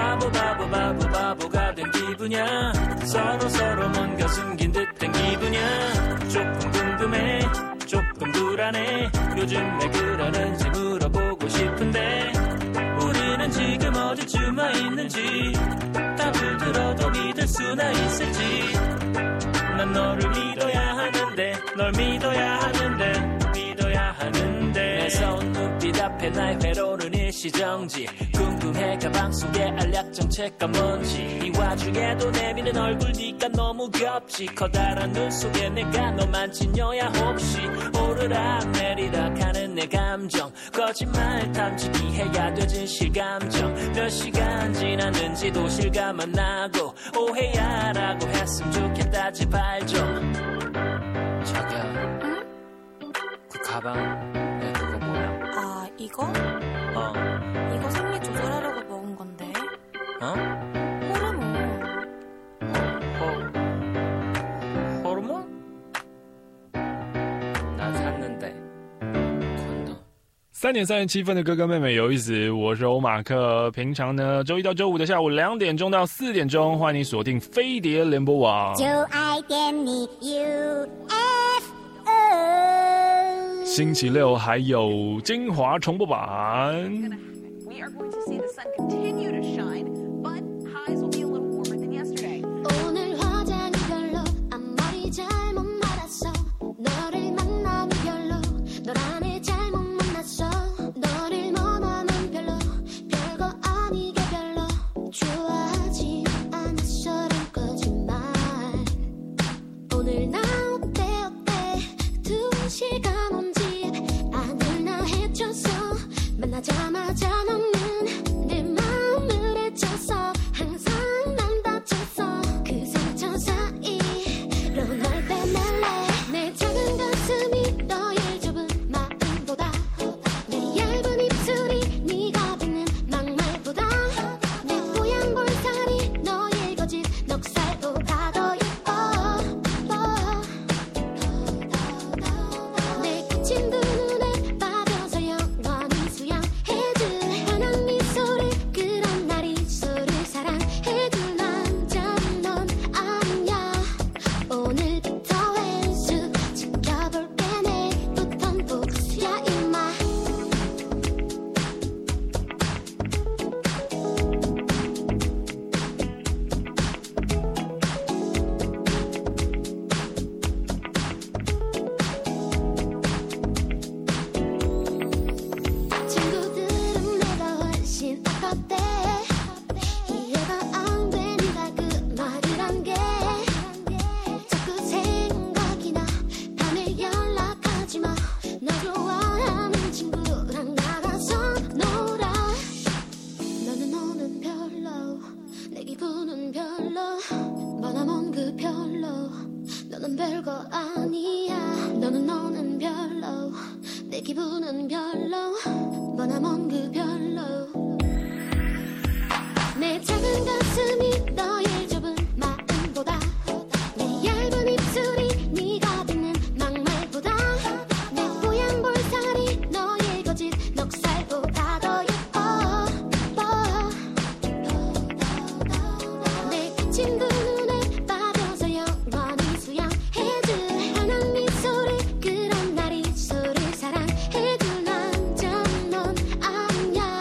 바보가 된 기분이야. 서로 뭔가 숨긴 듯한 기분이야. 조금 궁금해, 조금 불안해. 요즘 왜 그러는지 물어보고 싶은데 우리는 지금 어디쯤 와 있는지 답을 들어도 믿을 수나 있을지. 난 너를 믿어야 하는데, 널 믿어야 하는데, 믿어야 하는데. 내 손눈빛 앞에 나의 회로는 일시정지. 궁금해 가방 속에 알약 정체가 뭔지. 이 와중에도 내미는 얼굴 네가 너무 겹지. 커다란 눈 속에 내가 너만 지녀야 혹시. 오르락 내리락 하는 내 감정. 거짓말 탐지기 해야 되진 실감정. 몇 시간 지났는지도 실감 안 나고. 오해야 라고 했으면 좋겠다 제발 좀. 자기야. 응? 그 가방 내 그거 뭐야? 아 이거? 이거 생리 조절하려고 먹은 건데. 호르몬. 호르몬? 나 샀는데. 3点37分的哥哥妹妹有意思，我是欧马克。平常呢，周一到周五的下午2点钟到4点钟，欢迎你锁定飞碟联播网。 就爱点你 UFO。 星期六还有精华重播版。 We are going to see the sun continue to shine, but highs will be a little warmer than yesterday. 오늘 화장이 별로 앞머리 잘못 말았어. 너를 만나면 별로 널 안에 잘못 만났어. 너를 원하면 별로 별거 아니게 별로 좋아하지 않았어란 거짓말. 오늘 나 어때 2시간 온지 아늘 나 해쳤어. 만나자마자 너는 내 마음을 해쳤어. 항상 난 다쳤어. 그 상처 사이로 널 빼낼래. 내 작은 가슴이 너의 좁은 마음보다 내 얇은 입술이 네가 뱉는 막말보다 내 뽀얀 볼살이 너의 거짓 넉살보다 더 예뻐. 내 거친 두 눈에 빠져서 영원히 수양해줄 환한 미소를 그런 날이 서를 사랑해줄 남자는 넌 아니야. 오늘부터 왼수 지켜볼게. 내부턴 복수야 임마. 친구들은 내가 훨씬 아깝대. 이해가 안 돼 네가 그 말을 한 게. 자꾸 생각이 나. 밤에 연락하지 마. 너 좋아하는 친구랑 나가서 놀아. 너는 별로 내 기분은 별로. 머나먼 그 별로. 너는 별거 아니야. 너는 별로 내 기분은 별로. 머나먼 그 별로. 내 작은 가슴이 너의 좁은 마음보다 내 얇은 입술이 네가 뱉는 막말보다 내 뽀얀 볼살이 너의 거짓 넉살보다 더 예뻐. 내 거친 두 눈에 빠져서 영원히 수양해줄 환한 미소를 그런 날이 서를 사랑해줄 남자는 넌 아니야.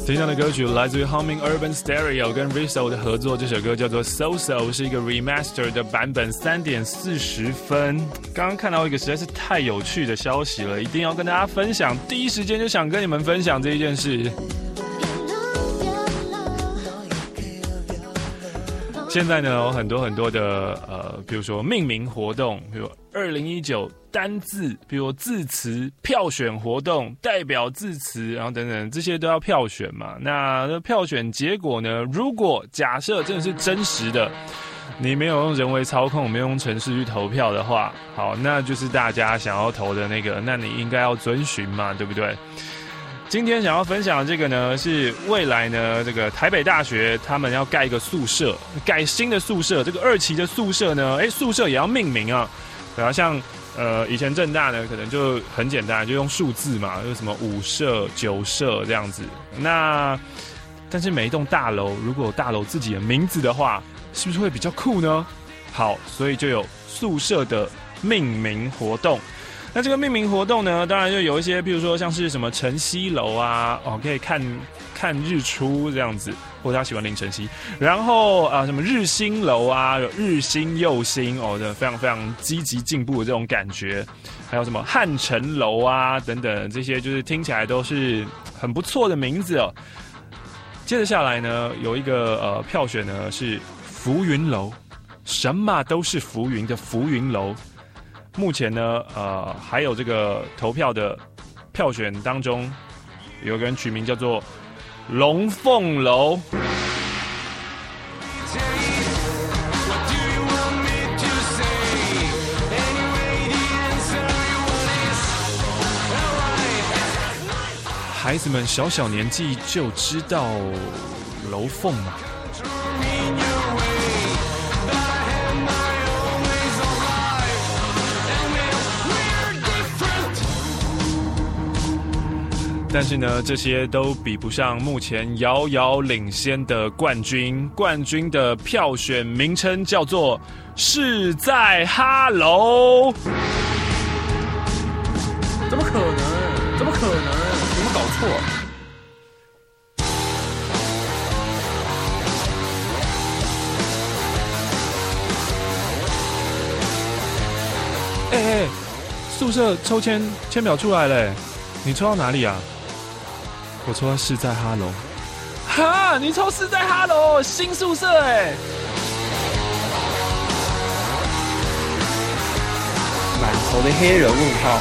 听到的歌曲来自于 Humming Urban Stereo 跟 Rizzo 的合作，这首歌叫做 So So， 是一个 remaster 的版本，3点40分。刚刚看到一个实在是太有趣的消息了，一定要跟大家分享，第一时间就想跟你们分享这一件事。现在呢，有很多的比如说命名活动，比如2019单字，比如字词票选活动，代表字词，然后等等，这些都要票选嘛。那票选结果呢，如果假设真的是真实的，你没有用人为操控，没有用程式去投票的话，好，那就是大家想要投的那个，那你应该要遵循嘛，对不对？今天想要分享的这个呢，是未来呢，这个台北大学他们要盖一个宿舍，盖新的宿舍。这个2期的宿舍呢，宿舍也要命名啊。对啊，像以前政大呢，可能就很简单，就用数字嘛，就什么5舍、9舍这样子。那但是每一栋大楼如果有大楼自己的名字的话，是不是会比较酷呢？好，所以就有宿舍的命名活动。那这个命名活动呢，当然就有一些，比如说像是什么晨曦楼啊，可以看日出这样子，或者他喜欢凌晨曦。然后什么日新楼啊，有日新又新非常非常积极进步的这种感觉。还有什么汉城楼啊等等，这些就是听起来都是很不错的名字哦。接着下来呢，有一个票选呢是浮云楼，什么都是浮云的浮云楼。目前呢，还有这个投票的票选当中，有一个人取名叫做龙凤楼。孩子们小小年纪就知道楼凤嘛。但是呢，这些都比不上目前遥遥领先的冠军。冠军的票选名称叫做是在哈楼。 怎么可能？怎么可能？有没有搞错？ 宿舍抽签表出来了，你抽到哪里啊？我抽到是在哈楼。哈，你抽是在哈楼，新宿舍哎。 满头的黑人问号。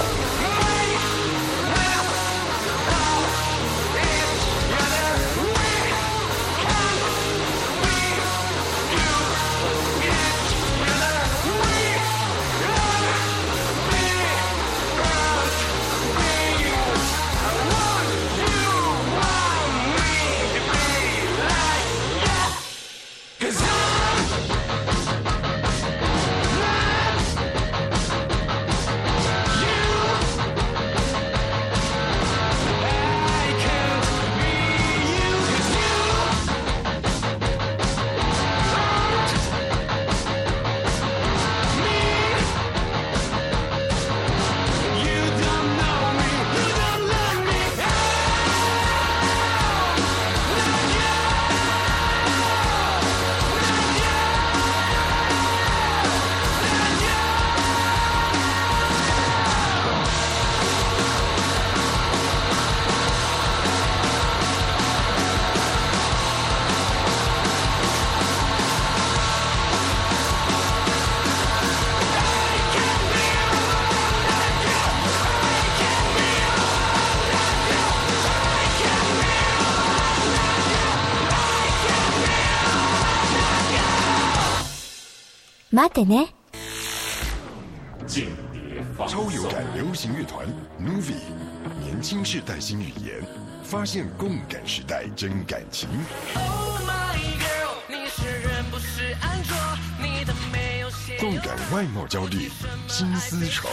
待ってね。 超有感流行乐团 Novi， 年轻世代新语言，发现共感时代真感情。共感外貌焦虑，心思床。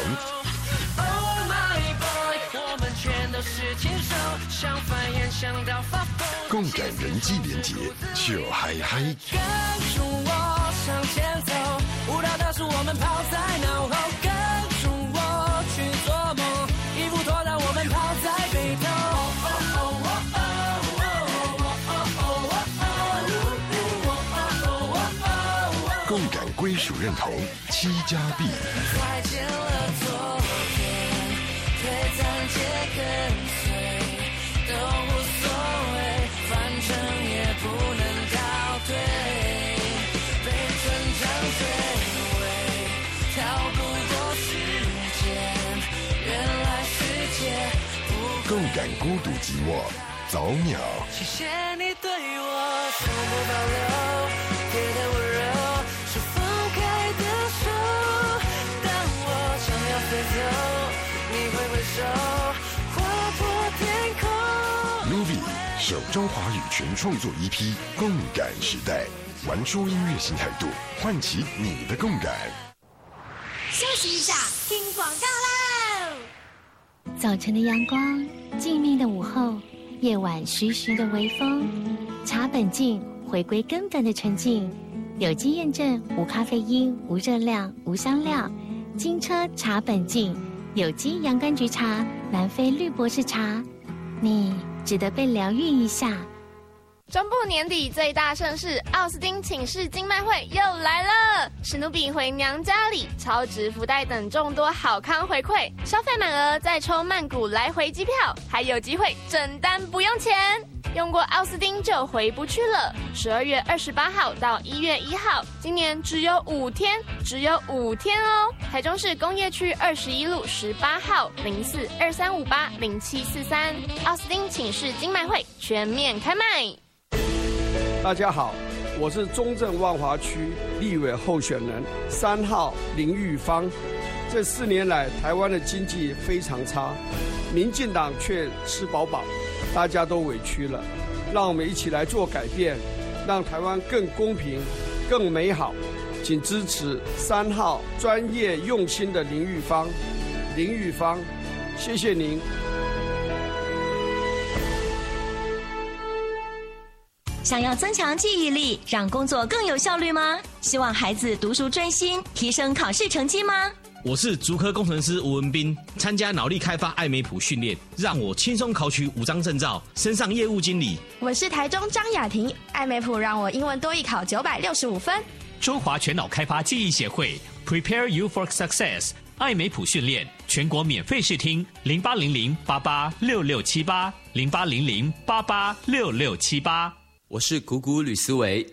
共感人际连结，就嗨嗨。跟着我向前走，无聊的是我们抛在脑后，跟着我去做梦，衣服脱掉我们抛在背头。 归属认同7+B。 再见了昨天，推暂且跟随，都无所谓，反正也不能倒退，被成长摧毁，逃不过时间，原来世界不共感孤独寂寞，早鸟。 谢谢你对我从不保留，给的温柔是放开的手，当我想要飞走，你挥挥手，划破天空。 Luvi 首周华语全创作EP《共感时代》，玩出音乐新态度，唤起你的共感。 休息一下，听广告喽。 早晨的阳光，静谧的午后，夜晚徐徐的微风，茶本净，回归根本的纯净。有机验证，无咖啡因，无热量，无香料。金车茶本净，有机洋甘菊茶，南非绿博士茶，你值得被疗愈一下。 中部年底最大盛事奥斯汀请示金麦会又来了，史努比回娘家里，超值福袋等众多好康回馈，消费满额再抽曼谷来回机票，还有机会整单不用钱。用过奥斯汀就回不去了。12月28号到1月1号，今年只有5天，只有5天哦。台中市工业区21路18号0423580743，奥斯汀请示金麦会全面开卖。 大家好，我是中正万华区立委候选人3号林玉芳。这4年来，台湾的经济非常差，民进党却吃饱饱，大家都委屈了。让我们一起来做改变，让台湾更公平、更美好。请支持3号专业用心的林玉芳。林玉芳，谢谢您。 想要增强记忆力，让工作更有效率吗？希望孩子读书专心，提升考试成绩吗？ 我是竹科工程师吴文斌，参加脑力开发艾美普训练，让我轻松考取5张证照，升上业务经理。 我是台中张雅婷，艾美普让我英文多益考965分。 中华全脑开发记忆协会 Prepare You for Success 艾美普训练，全国免费试听0800886678 0800886678。 我是谷谷吕思维。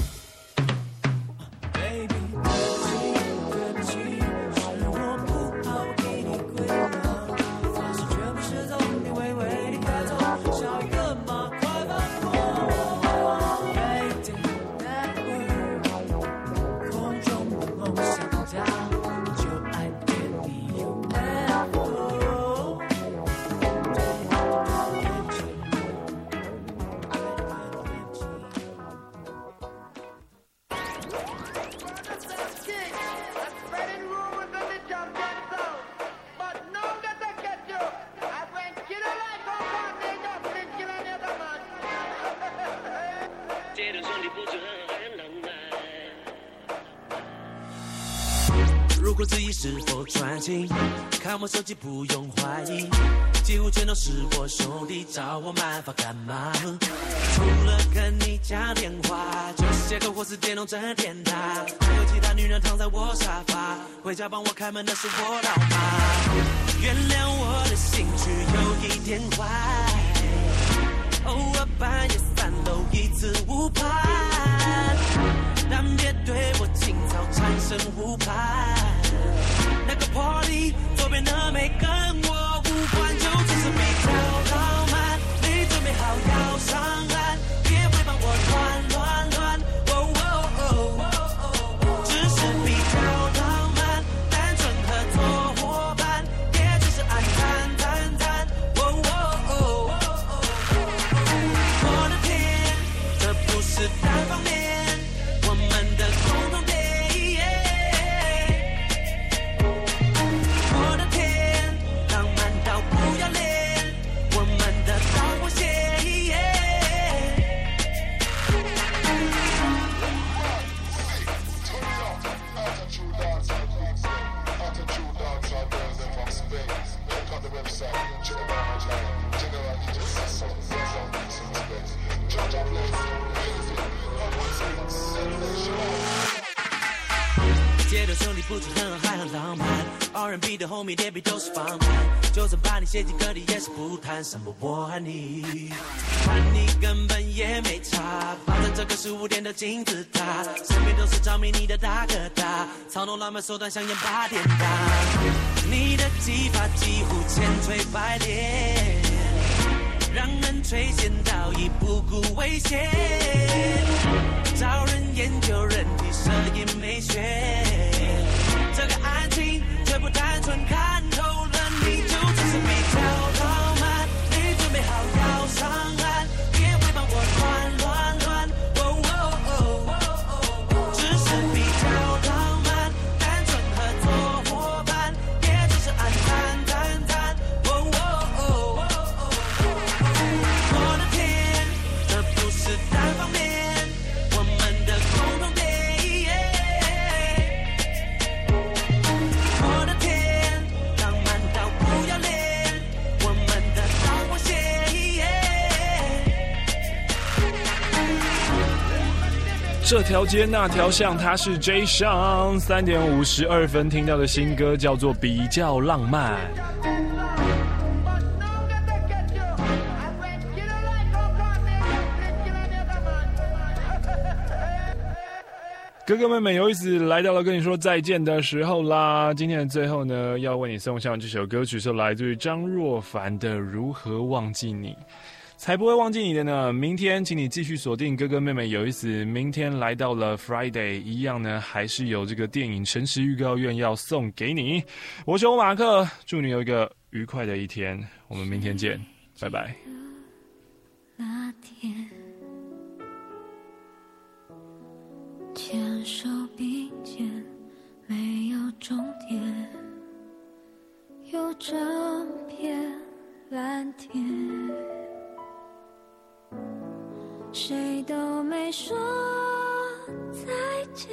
如果质疑是否专情，看我手机不用怀疑，几乎全都是我兄弟，找我麻烦干嘛？除了跟你讲电话，就写个或是电动整天打，还有其他女人躺在我沙发，回家帮我开门的是我老妈。原谅我的兴趣有一点坏，偶尔半夜3楼一次误判，但别对我情操产生误判。那个 party 左边的妹跟我无关，就只是比较浪漫。你准备好要上岸，别会帮我乱，只是比较浪漫，单纯合作伙伴，也只是爱谈。我的天，这不是单方面，我们的共同点。我的天，浪漫到不要脸。 的兄弟不止很嗨很浪漫 R&B 的 homie 脸皮都是防弹，就算把你写进歌里也是不谈什么我和你，和你根本也没差，抱着这个15点的金字塔，身边都是着迷你的大哥大，操弄浪漫手段像演8点档，你的技法几乎千锤百炼，让人垂涎到已不顾危险，找人研究人体摄影美学，这个爱情却不单纯，看透了你就只是比较浪漫，你准备好要上岸，别会帮我乱乱乱，只是比较浪漫，单纯合作伙伴，也只是按赞赞赞，我的天，这不是单方面，我们的共同点。我的天，浪漫到不要脸，我们的导火线。 这条街那条巷，他是 J 上3点52分听到的新歌叫做《比较浪漫》。哥哥妹妹有意思来到了跟你说再见的时候啦！今天的最后呢，要为你送上这首歌曲是来自于张若凡的《如何忘记你》。才不会忘记你的呢。明天请你继续锁定哥哥妹妹有意思。明天来到了 Friday， 一样呢，还是有这个电影诚实预告院要送给你。我是欧马克，祝你有一个愉快的一天。我们明天见，拜拜。 那天牵手并肩，没有终点，有整片蓝天，谁都没说再见，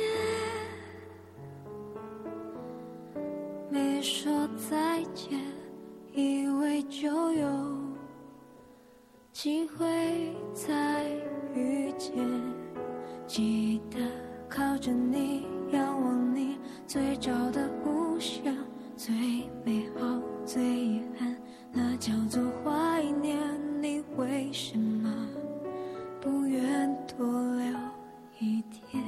没说再见，以为就有机会再遇见，记得靠着你，仰望你，最早的故乡，最美好，最遗憾，那叫做怀念。你为什么不愿多留一天？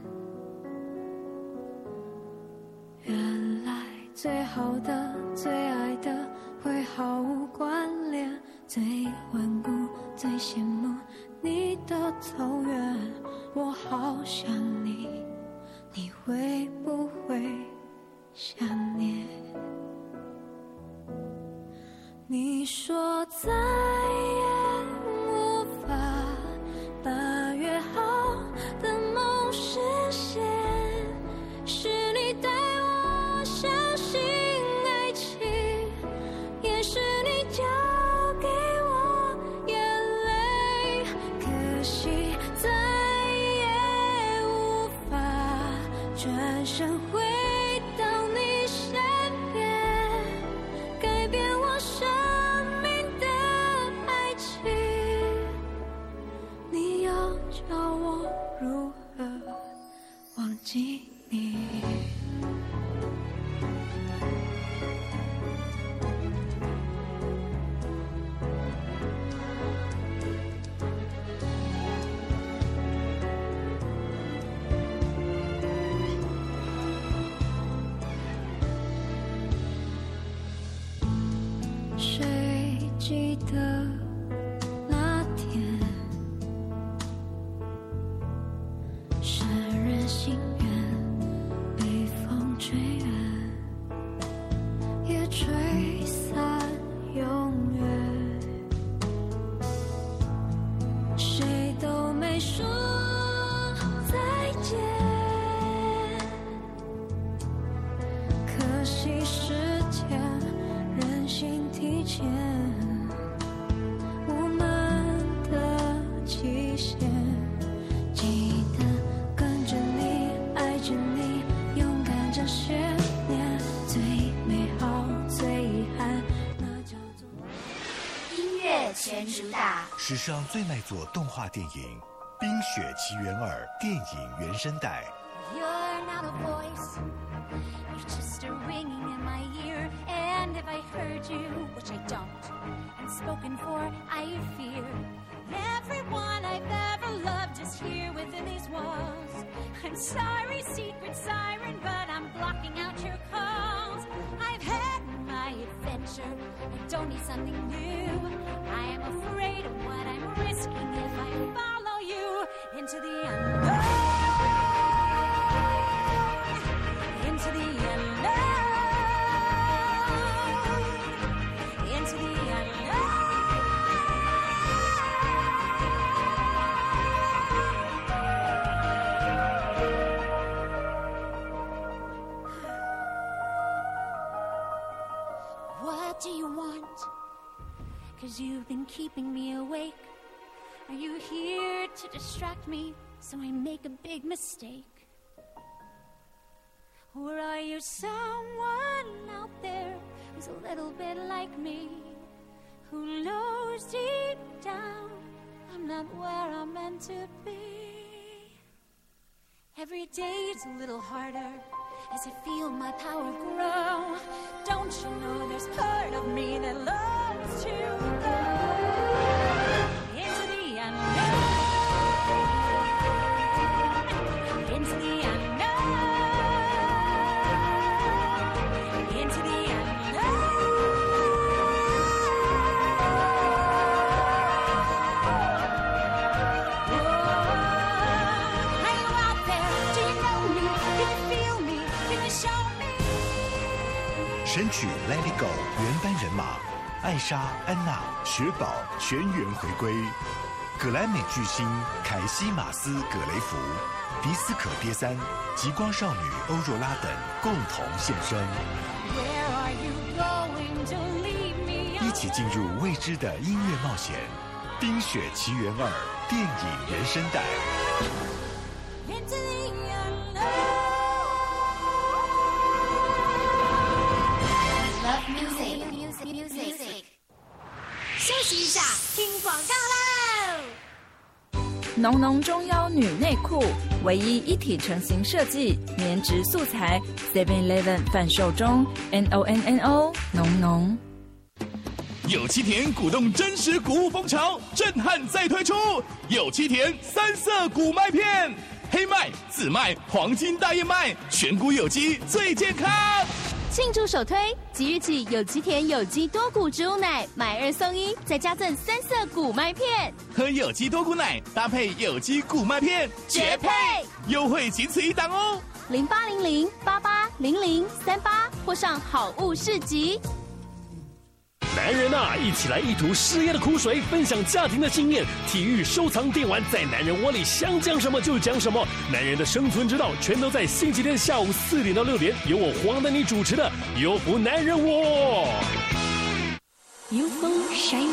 原来最好的、最爱的会毫无关联，最顽固、最羡慕你的走远。我好想你，你会不会想念？你说再也无法把约好的梦实现，是你带我相信爱情，也是你教给我眼泪，可惜再也无法转身回到你身边，改变我生命的爱情。你要叫我如何忘记你？谁记得那天潸然心愿被风吹远，也吹散永远，谁都没说再见，可惜时间任性提前，我们的期限，记得跟着你，爱着你，勇敢这些年，最美好，最遗憾，那叫做音乐全主打， 史上最卖座动画电影《冰雪奇缘2》电影原声带。 You're not a voice You're just a ringing in my ear, and if I heard you, which I don't, and spoken for, I fear. Everyone I've ever loved is here within these walls. I'm sorry, secret siren, but I'm blocking out your calls. I've had my adventure, I don't need something new. I am afraid of what I'm risking if I follow you into the unknown. Into the unknown. Into the unknown. What do you want? 'Cause you've been keeping me awake. Are you here to distract me so I make a big mistake? Or are you someone out there who's a little bit like me, who knows deep down I'm not where I'm meant to be? Every day's a little harder as I feel my power grow. Don't you know there's part of me that loves to go into the unknown, into the unknown, into the unknown. Oh, are you out there? Do you know me? Can you feel me? Can you show me? 神曲《Let It Go》原班人马，艾莎、安娜、雪宝全员回归，葛莱美巨星凯西·马斯·葛雷弗、迪斯可爹三、极光少女欧若拉等共同现身， Where are you going to leave me? 一起进入未知的音乐冒险，《冰雪奇缘2》电影原声带。 Into the unknown. Love music. 休息一下，听广告喽。 浓浓中腰女内裤，唯一一体成型设计，棉质素材 ，7-Eleven 贩售中 ，NONNO 浓浓。 有七田鼓动真实谷物风潮，震撼再推出有七田3色谷麦片，黑麦、紫麦、黄金大燕麦，全谷有机最健康。 庆祝首推，即日起有机田有机多谷植物奶买2送1，再加赠3色谷麦片。 喝有机多谷奶搭配有机谷麦片， 绝配！ 优惠仅此一档哦 ！0800880038或上好物市集。 男人啊，一起来一吐事业的苦水，分享家庭的经验。体育收藏电玩，在男人窝里想讲什么就讲什么。男人的生存之道，全都在星期天下午4点到6点，由我黄丹妮主持的《优福男人窝》。 有风闪。